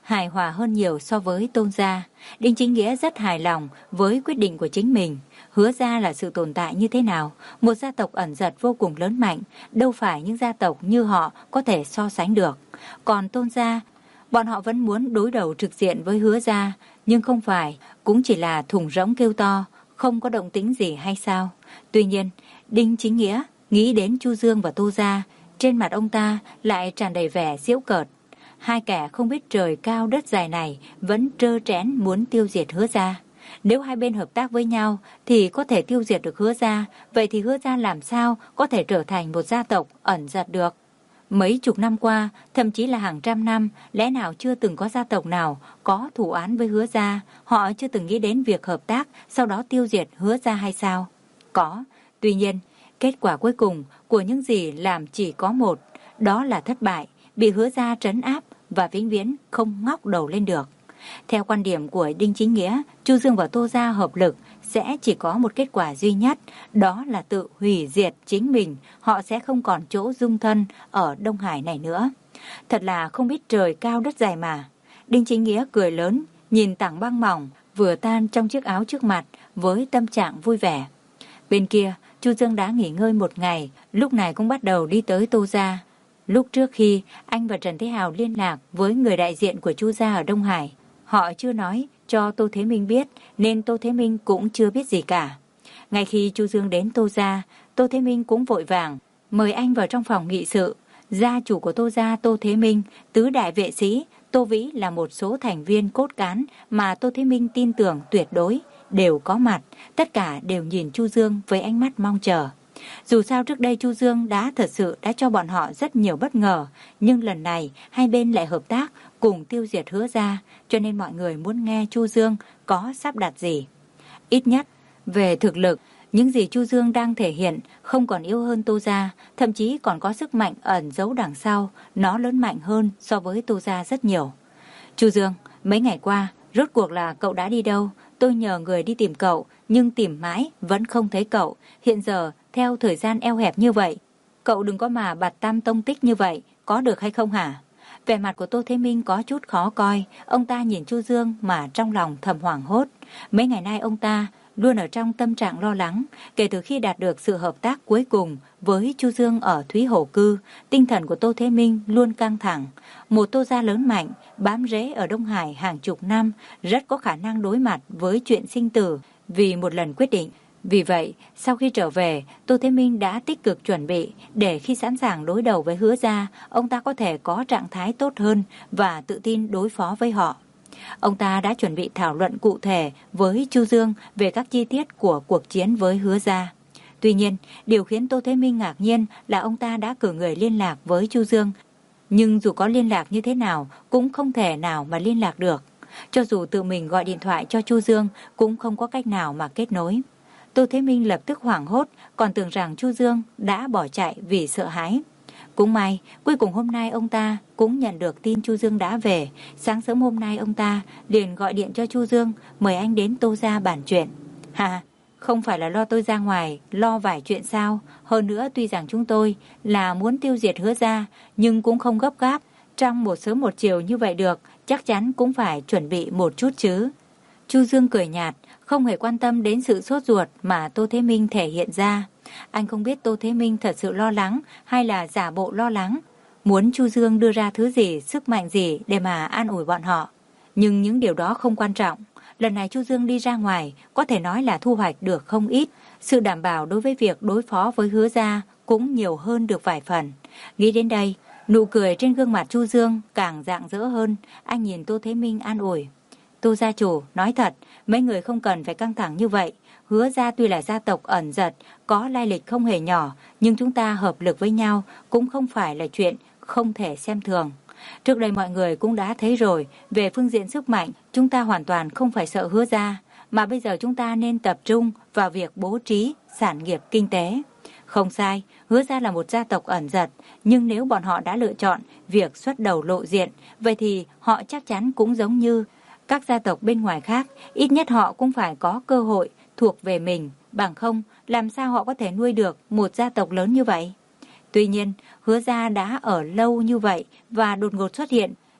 Speaker 1: hài hòa hơn nhiều so với Tôn gia. Đinh Chính Nghĩa rất hài lòng với quyết định của chính mình. Hứa gia là sự tồn tại như thế nào? Một gia tộc ẩn dật vô cùng lớn mạnh, đâu phải những gia tộc như họ có thể so sánh được. Còn Tôn gia, bọn họ vẫn muốn đối đầu trực diện với Hứa gia, nhưng không phải, cũng chỉ là thùng rỗng kêu to, không có động tĩnh gì hay sao? Tuy nhiên, Đinh Chính Nghĩa nghĩ đến Chu Dương và Tô gia, trên mặt ông ta lại tràn đầy vẻ giễu cợt. Hai kẻ không biết trời cao đất dài này vẫn trơ trẽn muốn tiêu diệt Hứa gia. Nếu hai bên hợp tác với nhau thì có thể tiêu diệt được Hứa gia, vậy thì Hứa gia làm sao có thể trở thành một gia tộc ẩn dật được? Mấy chục năm qua, thậm chí là hàng trăm năm, lẽ nào chưa từng có gia tộc nào có thù oán với Hứa gia, họ chưa từng nghĩ đến việc hợp tác, sau đó tiêu diệt Hứa gia hay sao? Có, tuy nhiên, kết quả cuối cùng của những gì làm chỉ có một, đó là thất bại, bị Hứa gia trấn áp và vĩnh viễn không ngóc đầu lên được. Theo quan điểm của Đinh Chính Nghĩa, Chu Dương và Tô gia hợp lực sẽ chỉ có một kết quả duy nhất, đó là tự hủy diệt chính mình, họ sẽ không còn chỗ dung thân ở Đông Hải này nữa. Thật là không biết trời cao đất dài mà. Đinh Chính Nghĩa cười lớn, nhìn tảng băng mỏng vừa tan trong chiếc áo trước mặt với tâm trạng vui vẻ. Bên kia, Chu Dương đã nghỉ ngơi một ngày, lúc này cũng bắt đầu đi tới Tô gia. Lúc trước khi anh và Trần Thế Hào liên lạc với người đại diện của Chu gia ở Đông Hải, họ chưa nói cho Tô Thế Minh biết, nên Tô Thế Minh cũng chưa biết gì cả. Ngay khi Chu Dương đến Tô gia, Tô Thế Minh cũng vội vàng mời anh vào trong phòng nghị sự. Gia chủ của Tô gia Tô Thế Minh, tứ đại vệ sĩ Tô Vĩ là một số thành viên cốt cán mà Tô Thế Minh tin tưởng tuyệt đối, đều có mặt, tất cả đều nhìn Chu Dương với ánh mắt mong chờ. Dù sao trước đây Chu Dương đã thật sự đã cho bọn họ rất nhiều bất ngờ, nhưng lần này hai bên lại hợp tác cùng tiêu diệt Hứa gia, cho nên mọi người muốn nghe Chu Dương có sắp đặt gì. Ít nhất, về thực lực, những gì Chu Dương đang thể hiện không còn yếu hơn Tô gia, thậm chí còn có sức mạnh ẩn giấu đằng sau, nó lớn mạnh hơn so với Tô gia rất nhiều. Chu Dương, mấy ngày qua, rốt cuộc là cậu đã đi đâu? Tôi nhờ người đi tìm cậu, nhưng tìm mãi vẫn không thấy cậu. Hiện giờ, theo thời gian eo hẹp như vậy, cậu đừng có mà bạt tam tông tích như vậy, có được hay không hả? Vẻ mặt của Tô Thế Minh có chút khó coi, ông ta nhìn Chu Dương mà trong lòng thầm hoảng hốt. Mấy ngày nay ông ta luôn ở trong tâm trạng lo lắng, kể từ khi đạt được sự hợp tác cuối cùng với Chu Dương ở Thúy Hổ Cư, tinh thần của Tô Thế Minh luôn căng thẳng. Một Tô gia lớn mạnh, bám rễ ở Đông Hải hàng chục năm, rất có khả năng đối mặt với chuyện sinh tử vì một lần quyết định. Vì vậy, sau khi trở về, Tô Thế Minh đã tích cực chuẩn bị để khi sẵn sàng đối đầu với Hứa gia, ông ta có thể có trạng thái tốt hơn và tự tin đối phó với họ. Ông ta đã chuẩn bị thảo luận cụ thể với Chu Dương về các chi tiết của cuộc chiến với Hứa gia. Tuy nhiên, điều khiến Tô Thế Minh ngạc nhiên là ông ta đã cử người liên lạc với Chu Dương, nhưng dù có liên lạc như thế nào cũng không thể nào mà liên lạc được. Cho dù tự mình gọi điện thoại cho Chu Dương cũng không có cách nào mà kết nối. Tô Thế Minh lập tức hoảng hốt, còn tưởng rằng Chu Dương đã bỏ chạy vì sợ hãi. Cũng may, cuối cùng hôm nay ông ta cũng nhận được tin Chu Dương đã về. Sáng sớm hôm nay ông ta liền gọi điện cho Chu Dương, mời anh đến Tô gia bàn chuyện. Hà, không phải là lo tôi ra ngoài, lo vài chuyện sao? Hơn nữa tuy rằng chúng tôi là muốn tiêu diệt Hứa gia, nhưng cũng không gấp gáp. Trong một sớm một chiều như vậy được, chắc chắn cũng phải chuẩn bị một chút chứ. Chu Dương cười nhạt, không hề quan tâm đến sự sốt ruột mà Tô Thế Minh thể hiện ra. Anh không biết Tô Thế Minh thật sự lo lắng hay là giả bộ lo lắng, muốn Chu Dương đưa ra thứ gì, sức mạnh gì để mà an ủi bọn họ. Nhưng những điều đó không quan trọng. Lần này Chu Dương đi ra ngoài có thể nói là thu hoạch được không ít. Sự đảm bảo đối với việc đối phó với Hứa gia cũng nhiều hơn được vài phần. Nghĩ đến đây, nụ cười trên gương mặt Chu Dương càng rạng rỡ hơn. Anh nhìn Tô Thế Minh an ủi. Tô gia chủ, nói thật, mấy người không cần phải căng thẳng như vậy. Hứa gia tuy là gia tộc ẩn dật, có lai lịch không hề nhỏ, nhưng chúng ta hợp lực với nhau cũng không phải là chuyện không thể xem thường. Trước đây mọi người cũng đã thấy rồi, về phương diện sức mạnh, chúng ta hoàn toàn không phải sợ Hứa gia, mà bây giờ chúng ta nên tập trung vào việc bố trí sản nghiệp kinh tế. Không sai, Hứa gia là một gia tộc ẩn dật, nhưng nếu bọn họ đã lựa chọn việc xuất đầu lộ diện, vậy thì họ chắc chắn cũng giống như các gia tộc bên ngoài khác, ít nhất họ cũng phải có cơ hội thuộc về mình, bằng không làm sao họ có thể nuôi được một gia tộc lớn như vậy. Tuy nhiên, Hứa gia đã ở lâu như vậy và đột ngột xuất hiện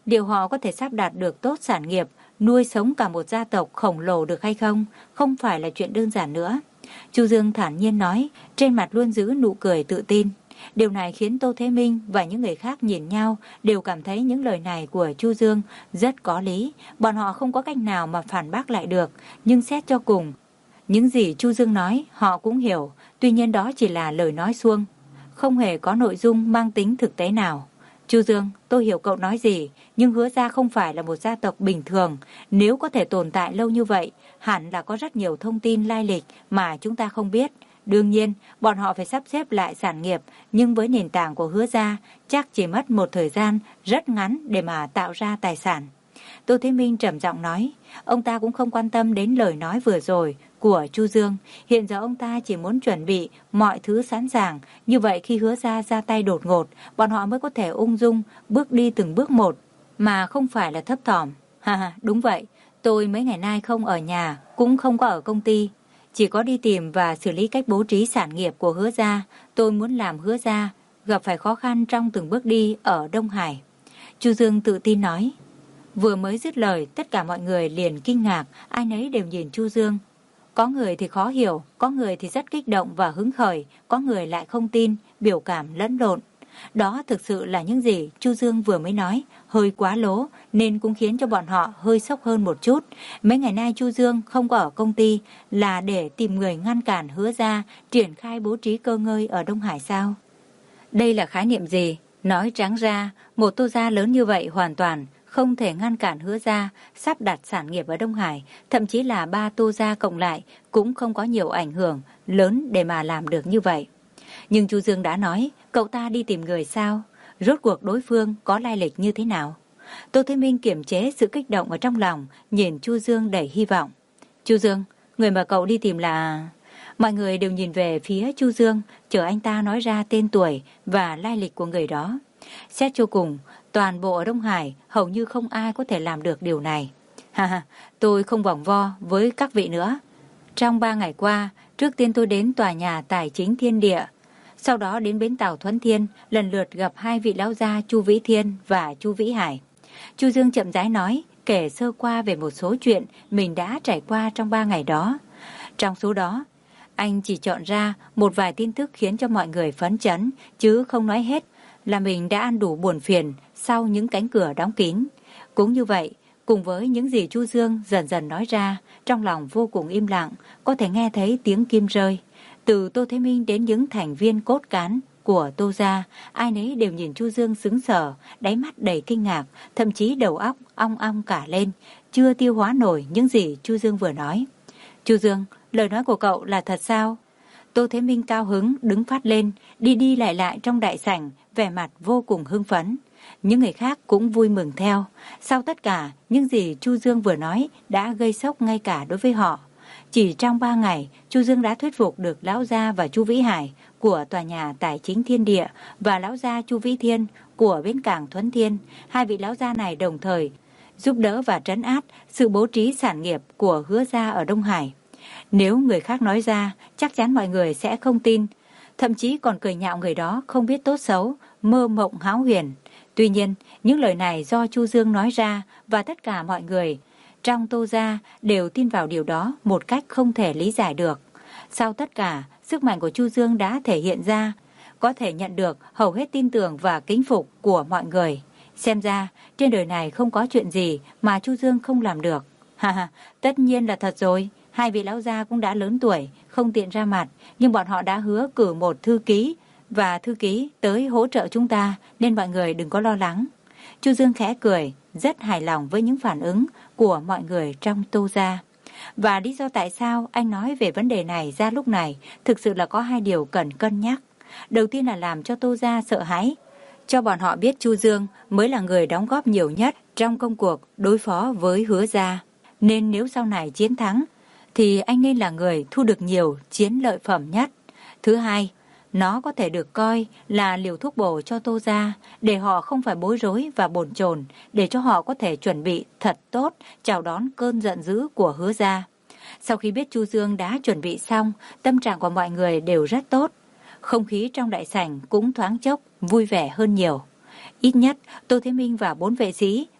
Speaker 1: liệu họ có thể sắp đặt được tốt sản nghiệp, nuôi sống cả một gia tộc khổng lồ được hay không? Không phải là chuyện đơn giản nữa. Chu Dương thản nhiên nói, trên mặt luôn giữ nụ cười tự tin. Điều này khiến Tô Thế Minh và những người khác nhìn nhau đều cảm thấy những lời này của Chu Dương rất có lý. Bọn họ không có cách nào mà phản bác lại được, nhưng xét cho cùng, những gì Chu Dương nói họ cũng hiểu, tuy nhiên đó chỉ là lời nói suông, không hề có nội dung mang tính thực tế nào. Chu Dương, tôi hiểu cậu nói gì, nhưng Hứa Gia không phải là một gia tộc bình thường. Nếu có thể tồn tại lâu như vậy, hẳn là có rất nhiều thông tin lai lịch mà chúng ta không biết. Đương nhiên, bọn họ phải sắp xếp lại sản nghiệp, nhưng với nền tảng của Hứa Gia, chắc chỉ mất một thời gian rất ngắn để mà tạo ra tài sản. Tô Thế Minh trầm giọng nói, ông ta cũng không quan tâm đến lời nói vừa rồi của Chu Dương. Hiện giờ ông ta chỉ muốn chuẩn bị mọi thứ sẵn sàng, như vậy khi Hứa Gia ra tay đột ngột, bọn họ mới có thể ung dung bước đi từng bước một, mà không phải là thấp thỏm. Ha ha, đúng vậy, tôi mấy ngày nay không ở nhà, cũng không có ở công ty, chỉ có đi tìm và xử lý cách bố trí sản nghiệp của Hứa Gia. Tôi muốn làm Hứa Gia gặp phải khó khăn trong từng bước đi ở Đông Hải. Chu Dương tự tin nói. Vừa mới dứt lời, tất cả mọi người liền kinh ngạc, ai nấy đều nhìn Chu Dương. Có người thì khó hiểu, có người thì rất kích động và hứng khởi, có người lại không tin, biểu cảm lẫn lộn. Đó thực sự là những gì Chu Dương vừa mới nói, hơi quá lố, nên cũng khiến cho bọn họ hơi sốc hơn một chút. Mấy ngày nay Chu Dương không có ở công ty là để tìm người ngăn cản Hứa Gia triển khai bố trí cơ ngơi ở Đông Hải sao? Đây là khái niệm gì? Nói trắng ra, một Tô gia lớn như vậy hoàn toàn không thể ngăn cản Hứa Gia sắp đặt sản nghiệp ở Đông Hải, thậm chí là ba Tô gia cộng lại cũng không có nhiều ảnh hưởng lớn để mà làm được như vậy. Nhưng Chu Dương đã nói, cậu ta đi tìm người sao? Rốt cuộc đối phương có lai lịch như thế nào? Tô Thế Minh kiềm chế sự kích động ở trong lòng, nhìn Chu Dương đầy hy vọng. Chu Dương, người mà cậu đi tìm là... Mọi người đều nhìn về phía Chu Dương, chờ anh ta nói ra tên tuổi và lai lịch của người đó. Xét cho cùng, toàn bộ ở Đông Hải hầu như không ai có thể làm được điều này. Ha ha, tôi không vòng vo với các vị nữa. Trong ba ngày qua, trước tiên tôi đến tòa nhà Tài Chính Thiên Địa, sau đó đến bến tàu Thuấn Thiên, lần lượt gặp hai vị lão gia Chu Vĩ Thiên và Chu Vĩ Hải. Chu Dương chậm rãi nói, kể sơ qua về một số chuyện mình đã trải qua trong ba ngày đó. Trong số đó, anh chỉ chọn ra một vài tin tức khiến cho mọi người phấn chấn, chứ không nói hết là mình đã ăn đủ buồn phiền sau những cánh cửa đóng kín. Cũng như vậy, cùng với những gì Chu Dương dần dần nói ra, trong lòng vô cùng im lặng, có thể nghe thấy tiếng kim rơi. Từ Tô Thế Minh đến những thành viên cốt cán của Tô gia, ai nấy đều nhìn Chu Dương sững sờ, đáy mắt đầy kinh ngạc, thậm chí đầu óc ong ong cả lên, chưa tiêu hóa nổi những gì Chu Dương vừa nói. Chu Dương, lời nói của cậu là thật sao? Tô Thế Minh cao hứng đứng phát lên, đi đi lại lại trong đại sảnh, vẻ mặt vô cùng hưng phấn. Những người khác cũng vui mừng theo. Sau tất cả, những gì Chu Dương vừa nói đã gây sốc ngay cả đối với họ. Chỉ trong ba ngày, Chu Dương đã thuyết phục được lão gia và Chu Vĩ Hải của tòa nhà Tài Chính Thiên Địa và lão gia Chu Vĩ Thiên của bến cảng Thuấn Thiên. Hai vị lão gia này đồng thời giúp đỡ và trấn áp sự bố trí sản nghiệp của Hứa gia ở Đông Hải. Nếu người khác nói ra, chắc chắn mọi người sẽ không tin, thậm chí còn cười nhạo người đó không biết tốt xấu, mơ mộng hão huyền. Tuy nhiên, những lời này do Chu Dương nói ra và tất cả mọi người trong Tô gia đều tin vào điều đó một cách không thể lý giải được. Sau tất cả, sức mạnh của Chu Dương đã thể hiện ra, có thể nhận được hầu hết tin tưởng và kính phục của mọi người. Xem ra, trên đời này không có chuyện gì mà Chu Dương không làm được. Ha ha, tất nhiên là thật rồi. Hai vị lão gia cũng đã lớn tuổi, không tiện ra mặt, nhưng bọn họ đã hứa cử một thư ký và thư ký tới hỗ trợ chúng ta, nên mọi người đừng có lo lắng. Chu Dương khẽ cười, rất hài lòng với những phản ứng của mọi người trong Tô gia. Và lý do tại sao anh nói về vấn đề này ra lúc này, thực sự là có hai điều cần cân nhắc. Đầu tiên là làm cho Tô gia sợ hãi, cho bọn họ biết Chu Dương mới là người đóng góp nhiều nhất trong công cuộc đối phó với Hứa gia. Nên nếu sau này chiến thắng, thì anh nên là người thu được nhiều chiến lợi phẩm nhất. Thứ hai, nó có thể được coi là liều thuốc bổ cho Tô gia, để họ không phải bối rối và bồn chồn, để cho họ có thể chuẩn bị thật tốt chào đón cơn giận dữ của Hứa gia. Sau khi biết Chu Dương đã chuẩn bị xong, tâm trạng của mọi người đều rất tốt. Không khí trong đại sảnh cũng thoáng chốc vui vẻ hơn nhiều. Ít nhất, Tô Thế Minh và bốn vệ sĩ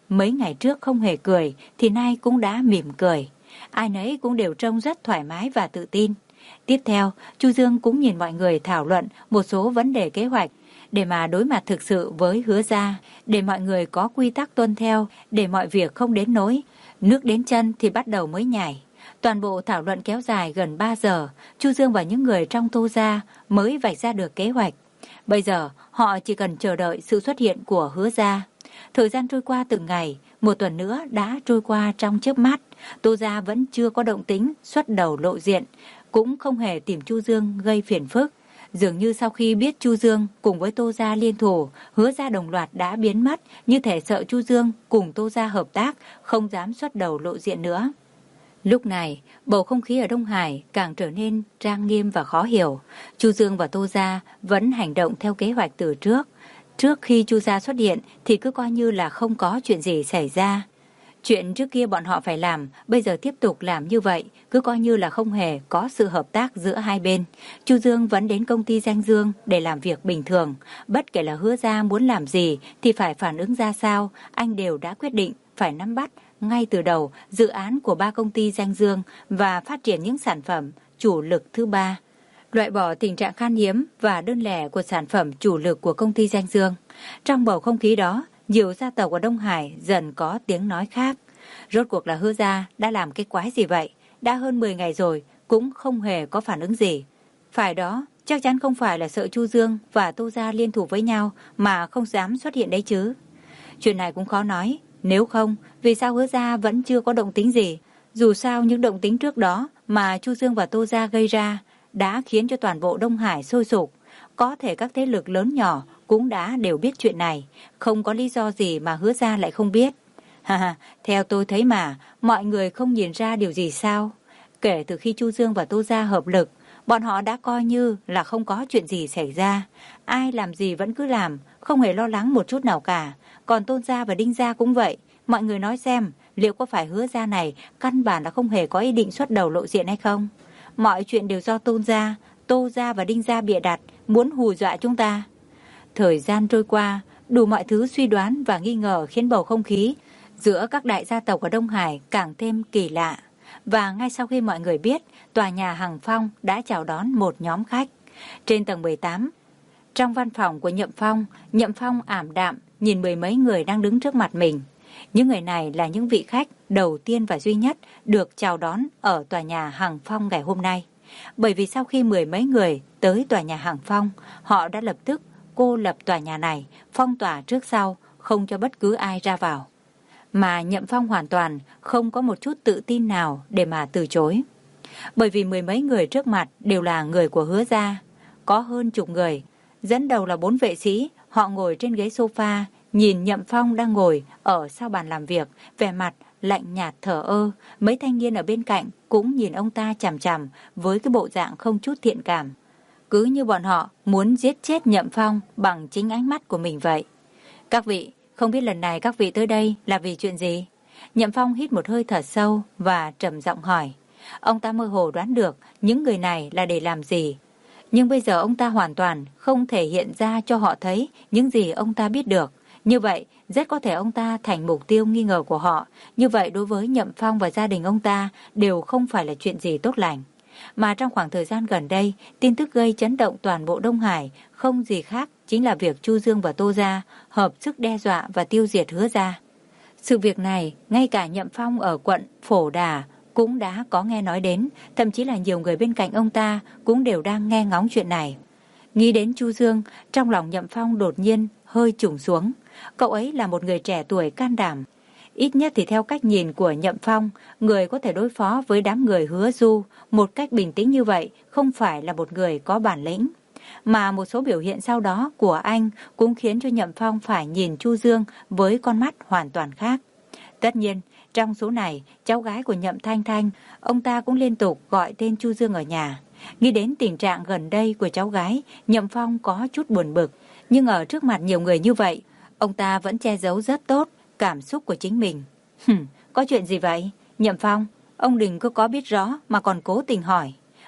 Speaker 1: mấy ngày trước không hề cười thì nay cũng đã mỉm cười. Ai nấy cũng đều trông rất thoải mái và tự tin. Tiếp theo, Chu Dương cũng nhìn mọi người thảo luận một số vấn đề kế hoạch để mà đối mặt thực sự với Hứa gia, để mọi người có quy tắc tuân theo, để mọi việc không đến nỗi nước đến chân thì bắt đầu mới nhảy. Toàn bộ thảo luận kéo dài gần ba giờ, Chu Dương và những người trong Tô gia mới vạch ra được kế hoạch. Bây giờ, họ chỉ cần chờ đợi sự xuất hiện của Hứa gia. Thời gian trôi qua từng ngày, một tuần nữa đã trôi qua trong chớp mắt. Tô gia vẫn chưa có động tĩnh xuất đầu lộ diện, cũng không hề tìm Chu Dương gây phiền phức. Dường như sau khi biết Chu Dương cùng với Tô gia liên thủ, Hứa gia đồng loạt đã biến mất, như thể sợ Chu Dương cùng Tô gia hợp tác, không dám xuất đầu lộ diện nữa. Lúc này, bầu không khí ở Đông Hải càng trở nên trang nghiêm và khó hiểu. Chu Dương và Tô gia vẫn hành động theo kế hoạch từ trước. Trước khi Chu gia xuất hiện thì cứ coi như là không có chuyện gì xảy ra. Chuyện trước kia bọn họ phải làm, bây giờ tiếp tục làm như vậy, cứ coi như là không hề có sự hợp tác giữa hai bên. Chu Dương vẫn đến công ty Danh Dương để làm việc bình thường. Bất kể là Hứa gia muốn làm gì thì phải phản ứng ra sao, anh đều đã quyết định phải nắm bắt ngay từ đầu dự án của ba công ty Danh Dương và phát triển những sản phẩm chủ lực thứ ba, loại bỏ tình trạng khan hiếm và đơn lẻ của sản phẩm chủ lực của công ty Danh Dương. Trong bầu không khí đó, nhiều gia tộc ở Đông Hải dần có tiếng nói khác. Rốt cuộc là Hứa gia đã làm cái quái gì vậy? Đã hơn mười ngày rồi cũng không hề có phản ứng gì. Phải đó, chắc chắn không phải là sợ Chu Dương và Tô gia liên thủ với nhau mà không dám xuất hiện đấy chứ. Chuyện này cũng khó nói. Nếu không, vì sao Hứa gia vẫn chưa có động tính gì? Dù sao những động tính trước đó mà Chu Dương và Tô gia gây ra đã khiến cho toàn bộ Đông Hải sôi sục. Có thể các thế lực lớn nhỏ cũng đã đều biết chuyện này, không có lý do gì mà Hứa gia lại không biết. Ha ha, theo tôi thấy mà, mọi người không nhìn ra điều gì sao? Kể từ khi Chu Dương và Tô gia hợp lực, bọn họ đã coi như là không có chuyện gì xảy ra. Ai làm gì vẫn cứ làm, không hề lo lắng một chút nào cả. Còn Tôn gia và Đinh gia cũng vậy. Mọi người nói xem, liệu có phải Hứa gia này căn bản là không hề có ý định xuất đầu lộ diện hay không? Mọi chuyện đều do Tôn gia, Tô gia và Đinh gia bịa đặt, muốn hù dọa chúng ta. Thời gian trôi qua, đủ mọi thứ suy đoán và nghi ngờ khiến bầu không khí giữa các đại gia tộc ở Đông Hải càng thêm kỳ lạ. Và ngay sau khi mọi người biết, tòa nhà Hằng Phong đã chào đón một nhóm khách. Trên tầng mười tám, trong văn phòng của Nhậm Phong, Nhậm Phong ảm đạm nhìn mười mấy người đang đứng trước mặt mình. Những người này là những vị khách đầu tiên và duy nhất được chào đón ở tòa nhà Hằng Phong ngày hôm nay. Bởi vì sau khi mười mấy người tới tòa nhà Hằng Phong, họ đã lập tức cô lập tòa nhà này, phong tỏa trước sau, không cho bất cứ ai ra vào. Mà Nhậm Phong hoàn toàn không có một chút tự tin nào để mà từ chối. Bởi vì mười mấy người trước mặt đều là người của Hứa gia, có hơn chục người. Dẫn đầu là bốn vệ sĩ, họ ngồi trên ghế sofa, nhìn Nhậm Phong đang ngồi ở sau bàn làm việc, vẻ mặt lạnh nhạt thờ ơ. Mấy thanh niên ở bên cạnh cũng nhìn ông ta chằm chằm với cái bộ dạng không chút thiện cảm. Cứ như bọn họ muốn giết chết Nhậm Phong bằng chính ánh mắt của mình vậy. Các vị, không biết lần này các vị tới đây là vì chuyện gì? Nhậm Phong hít một hơi thở sâu và trầm giọng hỏi. Ông ta mơ hồ đoán được những người này là để làm gì. Nhưng bây giờ ông ta hoàn toàn không thể hiện ra cho họ thấy những gì ông ta biết được. Như vậy, rất có thể ông ta thành mục tiêu nghi ngờ của họ. Như vậy đối với Nhậm Phong và gia đình ông ta đều không phải là chuyện gì tốt lành. Mà trong khoảng thời gian gần đây, tin tức gây chấn động toàn bộ Đông Hải không gì khác chính là việc Chu Dương và Tô gia hợp sức đe dọa và tiêu diệt Hứa gia. Sự việc này, ngay cả Nhậm Phong ở quận Phổ Đà cũng đã có nghe nói đến, thậm chí là nhiều người bên cạnh ông ta cũng đều đang nghe ngóng chuyện này. Nghĩ đến Chu Dương, trong lòng Nhậm Phong đột nhiên hơi trùng xuống. Cậu ấy là một người trẻ tuổi can đảm. Ít nhất thì theo cách nhìn của Nhậm Phong, người có thể đối phó với đám người Hứa Du một cách bình tĩnh như vậy không phải là một người có bản lĩnh. Mà một số biểu hiện sau đó của anh cũng khiến cho Nhậm Phong phải nhìn Chu Dương với con mắt hoàn toàn khác. Tất nhiên, trong số này, cháu gái của Nhậm Thanh Thanh, ông ta cũng liên tục gọi tên Chu Dương ở nhà. Nghĩ đến tình trạng gần đây của cháu gái, Nhậm Phong có chút buồn bực. Nhưng ở trước mặt nhiều người như vậy, ông ta vẫn che giấu rất tốt cảm xúc của chính mình. Hừm, có chuyện gì vậy? Nhậm Phong, ông đừng có có biết rõ mà còn cố tình hỏi.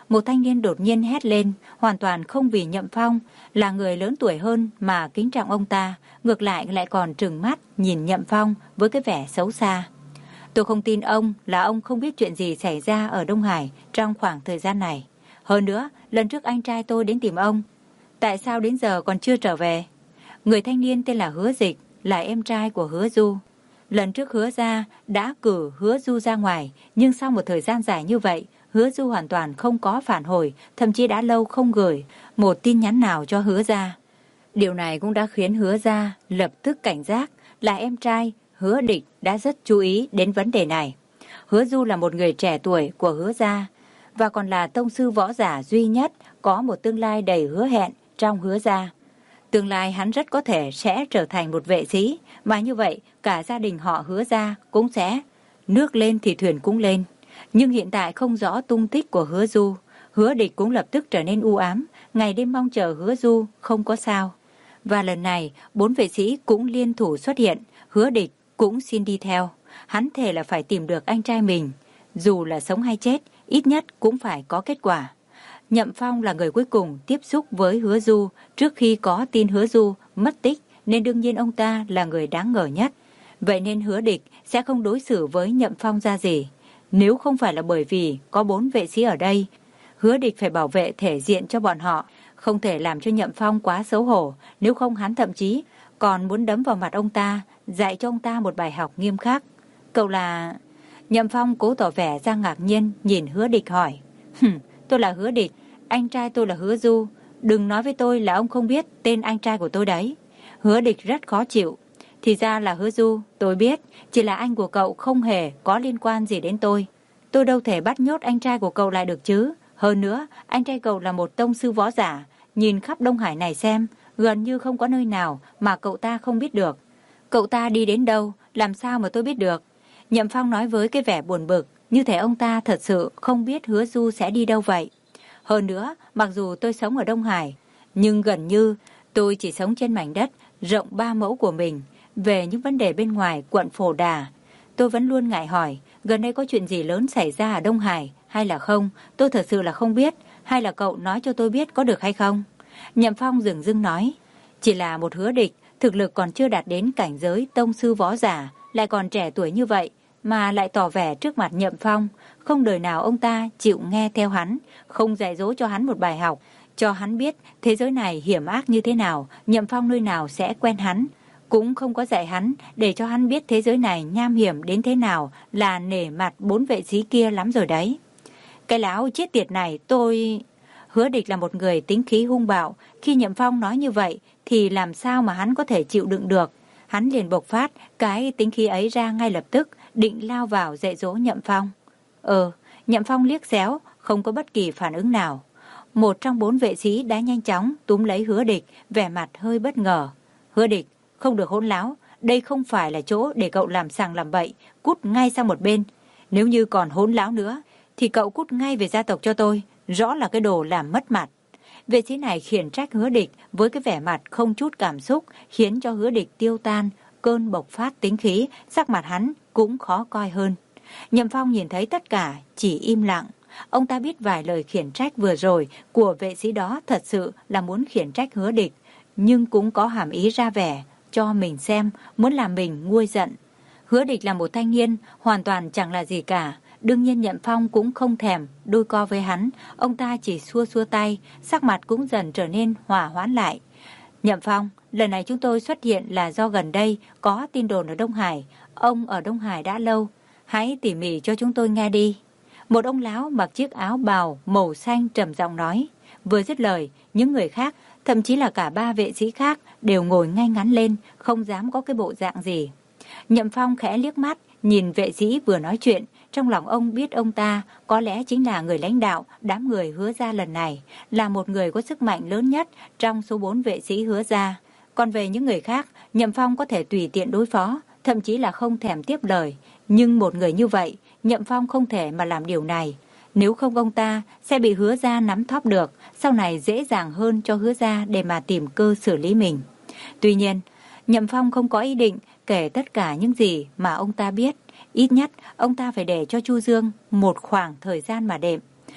Speaker 1: một thanh niên đột nhiên hét lên, hoàn toàn không vì Nhậm Phong là người lớn tuổi hơn mà kính trọng ông ta, ngược lại lại còn trừng mắt nhìn Nhậm Phong với cái vẻ xấu xa. Tôi không tin ông là ông không biết chuyện gì xảy ra ở Đông Hải trong khoảng thời gian này. Hơn nữa, lần trước anh trai tôi đến tìm ông, tại sao đến giờ còn chưa trở về? Người thanh niên tên là Hứa Dịch, là em trai của Hứa Du. Lần trước Hứa gia đã cử Hứa Du ra ngoài, nhưng sau một thời gian dài như vậy, Hứa Du hoàn toàn không có phản hồi, thậm chí đã lâu không gửi một tin nhắn nào cho Hứa gia. Điều này cũng đã khiến Hứa gia lập tức cảnh giác, là em trai Hứa Địch đã rất chú ý đến vấn đề này. Hứa Du là một người trẻ tuổi của Hứa gia và còn là tông sư võ giả duy nhất có một tương lai đầy hứa hẹn trong Hứa gia. Tương lai hắn rất có thể sẽ trở thành một vệ sĩ, mà như vậy cả gia đình họ Hứa gia cũng sẽ nước lên thì thuyền cũng lên. Nhưng hiện tại không rõ tung tích của Hứa Du, Hứa Địch cũng lập tức trở nên u ám, ngày đêm mong chờ Hứa Du không có sao. Và lần này, bốn vệ sĩ cũng liên thủ xuất hiện, Hứa Địch cũng xin đi theo. Hắn thề là phải tìm được anh trai mình, dù là sống hay chết, ít nhất cũng phải có kết quả. Nhậm Phong là người cuối cùng tiếp xúc với Hứa Du trước khi có tin Hứa Du mất tích, nên đương nhiên ông ta là người đáng ngờ nhất. Vậy nên Hứa Địch sẽ không đối xử với Nhậm Phong ra gì. Nếu không phải là bởi vì có bốn vệ sĩ ở đây, Hứa Địch phải bảo vệ thể diện cho bọn họ, không thể làm cho Nhậm Phong quá xấu hổ, nếu không hắn thậm chí còn muốn đấm vào mặt ông ta, dạy cho ông ta một bài học nghiêm khắc. Cậu là... Nhậm Phong cố tỏ vẻ ra ngạc nhiên, nhìn Hứa Địch hỏi. Hừm, tôi là Hứa Địch, anh trai tôi là Hứa Du, đừng nói với tôi là ông không biết tên anh trai của tôi đấy. Hứa Địch rất khó chịu. Thì ra là Hứa Du, tôi biết, chỉ là anh của cậu không hề có liên quan gì đến tôi. Tôi đâu thể bắt nhốt anh trai của cậu lại được chứ. Hơn nữa, anh trai cậu là một tông sư võ giả, nhìn khắp Đông Hải này xem, gần như không có nơi nào mà cậu ta không biết được. Cậu ta đi đến đâu, làm sao mà tôi biết được? Nhậm Phong nói với cái vẻ buồn bực, như thể ông ta thật sự không biết Hứa Du sẽ đi đâu vậy. Hơn nữa, mặc dù tôi sống ở Đông Hải, nhưng gần như tôi chỉ sống trên mảnh đất rộng ba mẫu của mình. Về những vấn đề bên ngoài quận Phổ Đà, tôi vẫn luôn ngại hỏi, gần đây có chuyện gì lớn xảy ra ở Đông Hải hay là không, tôi thật sự là không biết, hay là cậu nói cho tôi biết có được hay không? Nhậm Phong dửng dưng nói, chỉ là một Hứa Địch, thực lực còn chưa đạt đến cảnh giới tông sư võ giả, lại còn trẻ tuổi như vậy, mà lại tỏ vẻ trước mặt Nhậm Phong, không đời nào ông ta chịu nghe theo hắn, không dạy dỗ cho hắn một bài học, cho hắn biết thế giới này hiểm ác như thế nào, Nhậm Phong nơi nào sẽ quen hắn, cũng không có dạy hắn để cho hắn biết thế giới này nham hiểm đến thế nào, là nể mặt bốn vệ sĩ kia lắm rồi đấy. Cái láo chết tiệt này tôi... Hứa Địch là một người tính khí hung bạo, khi Nhậm Phong nói như vậy thì làm sao mà hắn có thể chịu đựng được. Hắn liền bộc phát cái tính khí ấy ra ngay lập tức, định lao vào dạy dỗ Nhậm Phong. Ờ, Nhậm Phong liếc xéo, không có bất kỳ phản ứng nào. Một trong bốn vệ sĩ đã nhanh chóng túm lấy Hứa Địch, vẻ mặt hơi bất ngờ. Hứa Địch, không được hỗn láo, đây không phải là chỗ để cậu làm sằng làm bậy, cút ngay sang một bên. Nếu như còn hỗn láo nữa, thì cậu cút ngay về gia tộc cho tôi, rõ là cái đồ làm mất mặt. Vệ sĩ này khiển trách Hứa Địch với cái vẻ mặt không chút cảm xúc, khiến cho Hứa Địch tiêu tan, cơn bộc phát tính khí, sắc mặt hắn cũng khó coi hơn. Nhậm Phong nhìn thấy tất cả, chỉ im lặng. Ông ta biết vài lời khiển trách vừa rồi của vệ sĩ đó thật sự là muốn khiển trách Hứa Địch, nhưng cũng có hàm ý ra vẻ cho mình xem, muốn làm mình nguôi giận. Hứa Địch là một thanh niên, hoàn toàn chẳng là gì cả. Đương nhiên Nhậm Phong cũng không thèm đôi co với hắn, ông ta chỉ xua xua tay, sắc mặt cũng dần trở nên hòa hoãn lại. Nhậm Phong, lần này chúng tôi xuất hiện là do gần đây có tin đồn ở Đông Hải, ông ở Đông Hải đã lâu, hãy tỉ mỉ cho chúng tôi nghe đi. Một ông lão mặc chiếc áo bào màu xanh trầm giọng nói. Vừa dứt lời, những người khác, thậm chí là cả ba vệ sĩ khác đều ngồi ngay ngắn lên, không dám có cái bộ dạng gì. Nhậm Phong khẽ liếc mắt, nhìn vệ sĩ vừa nói chuyện, trong lòng ông biết ông ta có lẽ chính là người lãnh đạo đám người Hứa gia lần này, là một người có sức mạnh lớn nhất trong số bốn vệ sĩ Hứa gia. Còn về những người khác, Nhậm Phong có thể tùy tiện đối phó, thậm chí là không thèm tiếp lời. Nhưng một người như vậy, Nhậm Phong không thể mà làm điều này. Nếu không ông ta sẽ bị Hứa gia nắm thóp được, sau này dễ dàng hơn cho Hứa gia để mà tìm cơ xử lý mình. Tuy nhiên, Nhậm Phong không có ý định kể tất cả những gì mà ông ta biết. Ít nhất, ông ta phải để cho Chu Dương một khoảng thời gian mà đệm.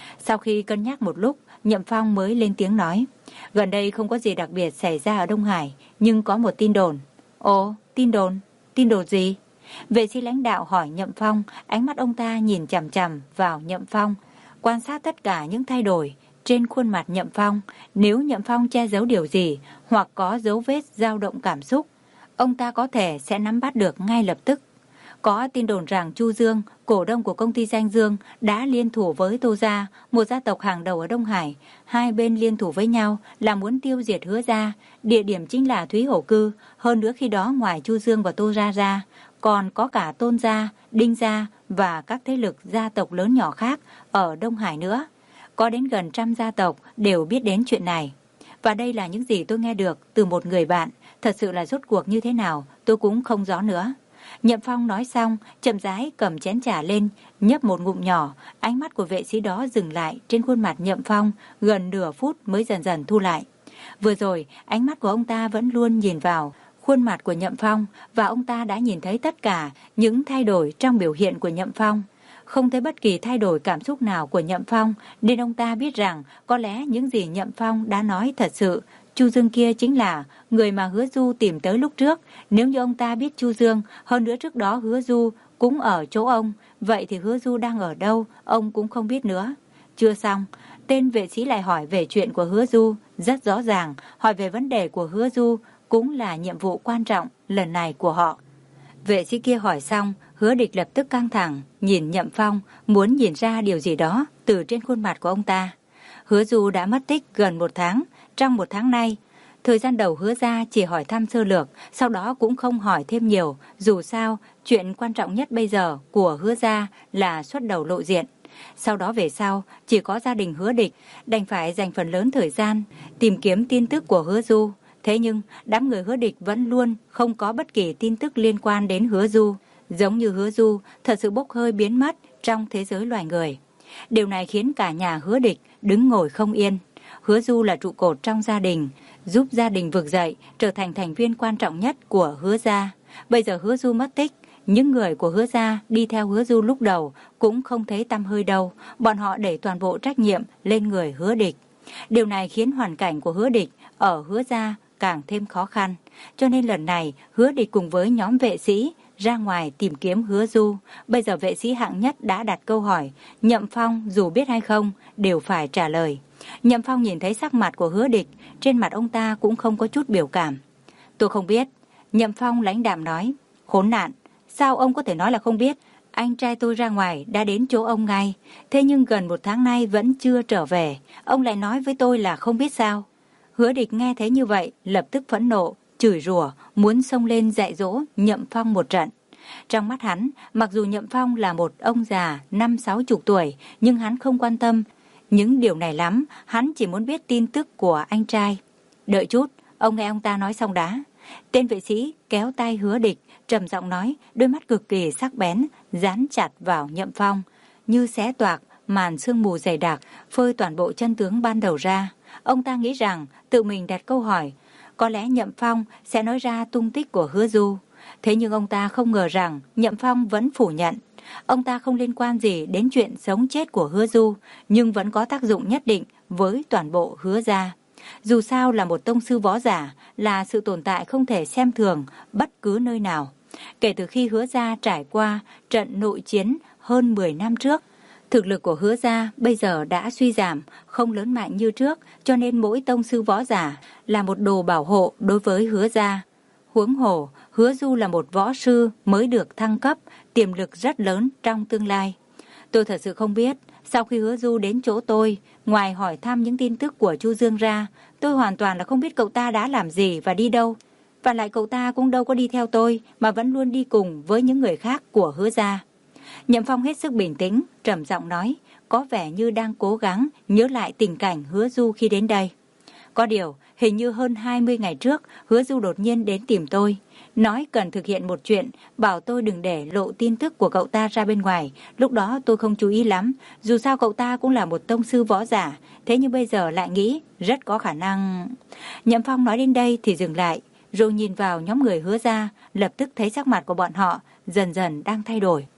Speaker 1: Sau khi cân nhắc một lúc, Nhậm Phong mới lên tiếng nói. Gần đây không có gì đặc biệt xảy ra ở Đông Hải, nhưng có một tin đồn. Ồ, tin đồn? Tin đồn gì? Vệ sĩ lãnh đạo hỏi Nhậm Phong, ánh mắt ông ta nhìn chằm chằm vào Nhậm Phong, quan sát tất cả những thay đổi trên khuôn mặt Nhậm Phong. Nếu Nhậm Phong che giấu điều gì hoặc có dấu vết dao động cảm xúc, ông ta có thể sẽ nắm bắt được ngay lập tức. Có tin đồn rằng Chu Dương, cổ đông của công ty Danh Dương, đã liên thủ với Tô Gia, một gia tộc hàng đầu ở Đông Hải. Hai bên liên thủ với nhau là muốn tiêu diệt Hứa Gia. Địa điểm chính là Thúy Hổ Cư. Hơn nữa khi đó ngoài Chu Dương và Tô Gia ra, còn có cả Tôn Gia, Đinh Gia và các thế lực gia tộc lớn nhỏ khác ở Đông Hải nữa. Có đến gần trăm gia tộc đều biết đến chuyện này. Và đây là những gì tôi nghe được từ một người bạn. Thật sự là rốt cuộc như thế nào tôi cũng không rõ nữa. Nhậm Phong nói xong, chậm rãi cầm chén trà lên, nhấp một ngụm nhỏ. Ánh mắt của vệ sĩ đó dừng lại trên khuôn mặt Nhậm Phong gần nửa phút mới dần dần thu lại. Vừa rồi, ánh mắt của ông ta vẫn luôn nhìn vào khuôn mặt của Nhậm Phong, và ông ta đã nhìn thấy tất cả những thay đổi trong biểu hiện của Nhậm Phong. Không thấy bất kỳ thay đổi cảm xúc nào của Nhậm Phong, nên ông ta biết rằng có lẽ những gì Nhậm Phong đã nói thật sự. Chu Dương kia chính là người mà Hứa Du tìm tới lúc trước. Nếu như ông ta biết Chu Dương, hơn nữa trước đó Hứa Du cũng ở chỗ ông, vậy thì Hứa Du đang ở đâu, ông cũng không biết nữa. Chưa xong, tên vệ sĩ lại hỏi về chuyện của Hứa Du. Rất rõ ràng, hỏi về vấn đề của Hứa Du cũng là nhiệm vụ quan trọng lần này của họ. Vệ sĩ kia hỏi xong, Hứa Địch lập tức căng thẳng, nhìn Nhậm Phong, muốn nhìn ra điều gì đó từ trên khuôn mặt của ông ta. Hứa Du đã mất tích gần một tháng. Trong một tháng nay, thời gian đầu Hứa Gia chỉ hỏi thăm sơ lược, sau đó cũng không hỏi thêm nhiều. Dù sao, chuyện quan trọng nhất bây giờ của Hứa Gia là xuất đầu lộ diện. Sau đó về sau, chỉ có gia đình Hứa Địch đành phải dành phần lớn thời gian tìm kiếm tin tức của Hứa Du. Thế nhưng, đám người Hứa Địch vẫn luôn không có bất kỳ tin tức liên quan đến Hứa Du. Giống như Hứa Du thật sự bốc hơi biến mất trong thế giới loài người. Điều này khiến cả nhà Hứa Địch đứng ngồi không yên. Hứa Du là trụ cột trong gia đình, giúp gia đình vực dậy, trở thành thành viên quan trọng nhất của Hứa Gia. Bây giờ Hứa Du mất tích, những người của Hứa Gia đi theo Hứa Du lúc đầu cũng không thấy tăm hơi đâu. Bọn họ đẩy toàn bộ trách nhiệm lên người Hứa Địch. Điều này khiến hoàn cảnh của Hứa Địch ở Hứa Gia càng thêm khó khăn. Cho nên lần này Hứa Địch cùng với nhóm vệ sĩ ra ngoài tìm kiếm Hứa Du. Bây giờ vệ sĩ hạng nhất đã đặt câu hỏi, Nhậm Phong dù biết hay không đều phải trả lời. Nhậm Phong nhìn thấy sắc mặt của Hứa Địch, trên mặt ông ta cũng không có chút biểu cảm. Tôi không biết. Nhậm Phong lãnh đạm nói. Khốn nạn, sao ông có thể nói là không biết? Anh trai tôi ra ngoài đã đến chỗ ông ngay, thế nhưng gần một tháng nay vẫn chưa trở về. Ông lại nói với tôi là không biết sao? Hứa Địch nghe thấy như vậy, lập tức phẫn nộ, chửi rủa, muốn xông lên dạy dỗ Nhậm Phong một trận. Trong mắt hắn, mặc dù Nhậm Phong là một ông già năm sáu chục tuổi, nhưng hắn không quan tâm những điều này lắm, hắn chỉ muốn biết tin tức của anh trai. Đợi chút, ông nghe ông ta nói xong đã. Tên vệ sĩ kéo tay Hứa Địch, trầm giọng nói, đôi mắt cực kỳ sắc bén, dán chặt vào Nhậm Phong, như xé toạc màn sương mù dày đặc, phơi toàn bộ chân tướng ban đầu ra. Ông ta nghĩ rằng tự mình đặt câu hỏi, có lẽ Nhậm Phong sẽ nói ra tung tích của Hứa Du. Thế nhưng ông ta không ngờ rằng Nhậm Phong vẫn phủ nhận. Ông ta không liên quan gì đến chuyện sống chết của Hứa Du, nhưng vẫn có tác dụng nhất định với toàn bộ Hứa Gia. Dù sao là một tông sư võ giả, là sự tồn tại không thể xem thường bất cứ nơi nào. Kể từ khi Hứa Gia trải qua trận nội chiến hơn mười năm trước, thực lực của Hứa Gia bây giờ đã suy giảm, không lớn mạnh như trước, cho nên mỗi tông sư võ giả là một đồ bảo hộ đối với Hứa Gia. Huống hồ, Hứa Du là một võ sư mới được thăng cấp, tiềm lực rất lớn trong tương lai. Tôi thật sự không biết, sau khi Hứa Du đến chỗ tôi, ngoài hỏi thăm những tin tức của Chu Dương ra, tôi hoàn toàn là không biết cậu ta đã làm gì và đi đâu. Và lại cậu ta cũng đâu có đi theo tôi, mà vẫn luôn đi cùng với những người khác của Hứa Gia. Nhậm Phong hết sức bình tĩnh, trầm giọng nói, có vẻ như đang cố gắng nhớ lại tình cảnh Hứa Du khi đến đây. Có điều, hình như hơn hai mươi ngày trước, Hứa Du đột nhiên đến tìm tôi, nói cần thực hiện một chuyện, bảo tôi đừng để lộ tin tức của cậu ta ra bên ngoài. Lúc đó tôi không chú ý lắm, dù sao cậu ta cũng là một tông sư võ giả, thế nhưng bây giờ lại nghĩ rất có khả năng. Nhậm Phong nói đến đây thì dừng lại, rồi nhìn vào nhóm người Hứa Gia, lập tức thấy sắc mặt của bọn họ dần dần đang thay đổi.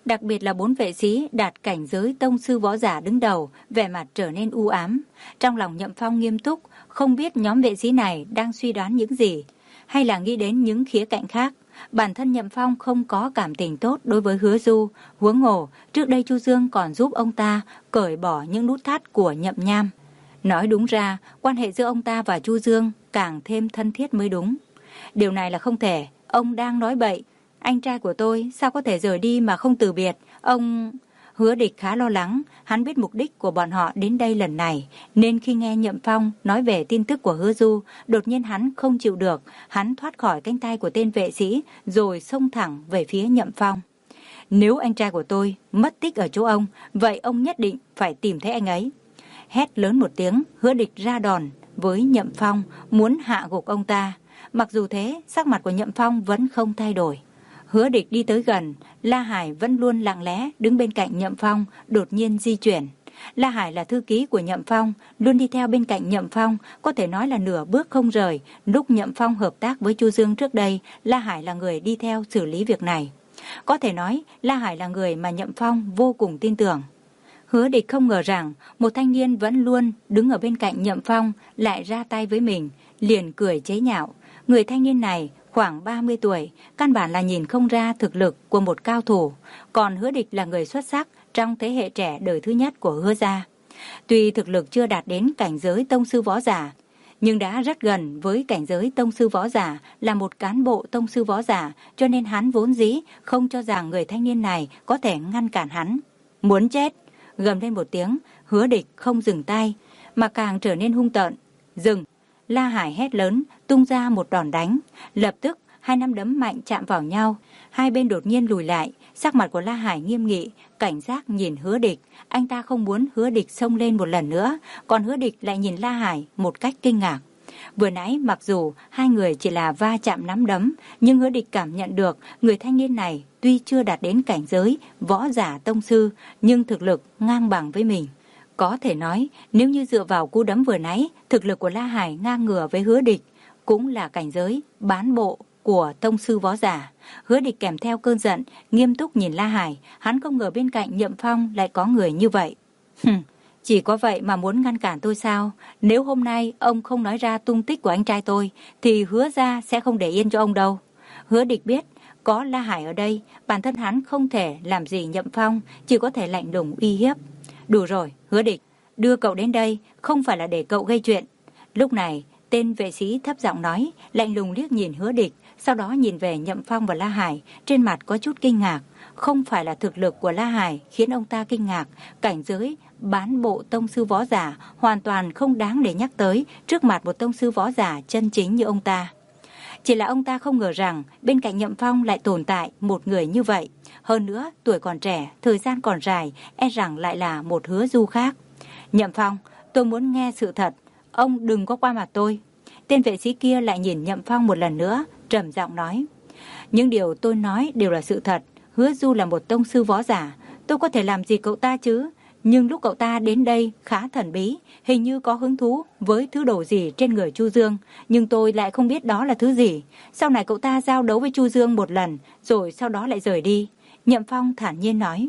Speaker 1: Đặc biệt là bốn vệ sĩ đạt cảnh giới tông sư võ giả đứng đầu, vẻ mặt trở nên u ám. Trong lòng Nhậm Phong nghiêm túc, không biết nhóm vệ sĩ này đang suy đoán những gì, hay là nghĩ đến những khía cạnh khác. Bản thân Nhậm Phong không có cảm tình tốt đối với Hứa Du, huống hồ trước đây Chu Dương còn giúp ông ta cởi bỏ những nút thắt của Nhậm Nham. Nói đúng ra, quan hệ giữa ông ta và Chu Dương càng thêm thân thiết mới đúng. Điều này là không thể, ông đang nói bậy. Anh trai của tôi sao có thể rời đi mà không từ biệt, ông... Hứa Địch khá lo lắng, hắn biết mục đích của bọn họ đến đây lần này, nên khi nghe Nhậm Phong nói về tin tức của Hứa Du, đột nhiên hắn không chịu được, hắn thoát khỏi cánh tay của tên vệ sĩ, rồi xông thẳng về phía Nhậm Phong. Nếu anh trai của tôi mất tích ở chỗ ông, vậy ông nhất định phải tìm thấy anh ấy. Hét lớn một tiếng, Hứa Địch ra đòn với Nhậm Phong, muốn hạ gục ông ta. Mặc dù thế, sắc mặt của Nhậm Phong vẫn không thay đổi. Hứa Địch đi tới gần, La Hải vẫn luôn lặng lẽ đứng bên cạnh Nhậm Phong, đột nhiên di chuyển. La Hải là thư ký của Nhậm Phong, luôn đi theo bên cạnh Nhậm Phong, có thể nói là nửa bước không rời. Lúc Nhậm Phong hợp tác với Chu Dương trước đây, La Hải là người đi theo xử lý việc này. Có thể nói, La Hải là người mà Nhậm Phong vô cùng tin tưởng. Hứa Địch không ngờ rằng một thanh niên vẫn luôn đứng ở bên cạnh Nhậm Phong lại ra tay với mình, liền cười chế nhạo. Người thanh niên này khoảng ba mươi tuổi, căn bản là nhìn không ra thực lực của một cao thủ, còn Hứa Địch là người xuất sắc trong thế hệ trẻ đời thứ nhất của Hứa gia. Tuy thực lực chưa đạt đến cảnh giới tông sư võ giả, nhưng đã rất gần với cảnh giới tông sư võ giả, là một cán bộ tông sư võ giả, cho nên hắn vốn dĩ không cho rằng người thanh niên này có thể ngăn cản hắn. Muốn chết! Gầm lên một tiếng, Hứa Địch không dừng tay, mà càng trở nên hung tợn. Dừng! La Hải hét lớn, tung ra một đòn đánh. Lập tức, hai nắm đấm mạnh chạm vào nhau. Hai bên đột nhiên lùi lại. Sắc mặt của La Hải nghiêm nghị, cảnh giác nhìn Hứa Địch. Anh ta không muốn Hứa Địch xông lên một lần nữa. Còn Hứa Địch lại nhìn La Hải một cách kinh ngạc. Vừa nãy mặc dù hai người chỉ là va chạm nắm đấm, nhưng Hứa Địch cảm nhận được người thanh niên này tuy chưa đạt đến cảnh giới võ giả tông sư, nhưng thực lực ngang bằng với mình. Có thể nói, nếu như dựa vào cú đấm vừa nãy, thực lực của La Hải ngang ngửa với Hứa Địch, cũng là cảnh giới bán bộ của tông sư võ giả. Hứa Địch kèm theo cơn giận, nghiêm túc nhìn La Hải, hắn không ngờ bên cạnh Nhậm Phong lại có người như vậy. Hừm, chỉ có vậy mà muốn ngăn cản tôi sao? Nếu hôm nay ông không nói ra tung tích của anh trai tôi, thì Hứa gia sẽ không để yên cho ông đâu. Hứa Địch biết, có La Hải ở đây, bản thân hắn không thể làm gì Nhậm Phong, chỉ có thể lạnh lùng uy hiếp. Đủ rồi, Hứa Địch, đưa cậu đến đây không phải là để cậu gây chuyện. Lúc này, tên vệ sĩ thấp giọng nói, lạnh lùng liếc nhìn Hứa Địch, sau đó nhìn về Nhậm Phong và La Hải, trên mặt có chút kinh ngạc. Không phải là thực lực của La Hải khiến ông ta kinh ngạc, cảnh giới bán bộ tông sư võ giả hoàn toàn không đáng để nhắc tới trước mặt một tông sư võ giả chân chính như ông ta. Chỉ là ông ta không ngờ rằng bên cạnh Nhậm Phong lại tồn tại một người như vậy. Hơn nữa, tuổi còn trẻ, thời gian còn dài, e rằng lại là một Hứa Du khác. Nhậm Phong, tôi muốn nghe sự thật, ông đừng có qua mặt tôi. Tên vệ sĩ kia lại nhìn Nhậm Phong một lần nữa, trầm giọng nói. Những điều tôi nói đều là sự thật. Hứa Du là một tông sư võ giả, tôi có thể làm gì cậu ta chứ? Nhưng lúc cậu ta đến đây khá thần bí, hình như có hứng thú với thứ đồ gì trên người Chu Dương, nhưng tôi lại không biết đó là thứ gì. Sau này cậu ta giao đấu với Chu Dương một lần, rồi sau đó lại rời đi. Nhậm Phong thản nhiên nói.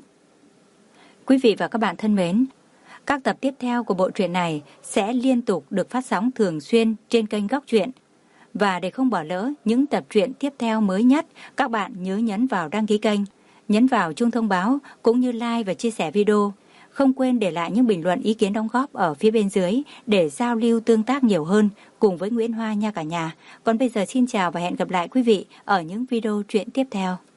Speaker 1: Quý vị và các bạn thân mến, các tập tiếp theo của bộ truyện này sẽ liên tục được phát sóng thường xuyên trên kênh Góc Truyện. Và để không bỏ lỡ những tập truyện tiếp theo mới nhất, các bạn nhớ nhấn vào đăng ký kênh, nhấn vào chuông thông báo cũng như like và chia sẻ video. Không quên để lại những bình luận ý kiến đóng góp ở phía bên dưới để giao lưu tương tác nhiều hơn cùng với Nguyễn Hoa nha cả nhà. Còn bây giờ xin chào và hẹn gặp lại quý vị ở những video truyện tiếp theo.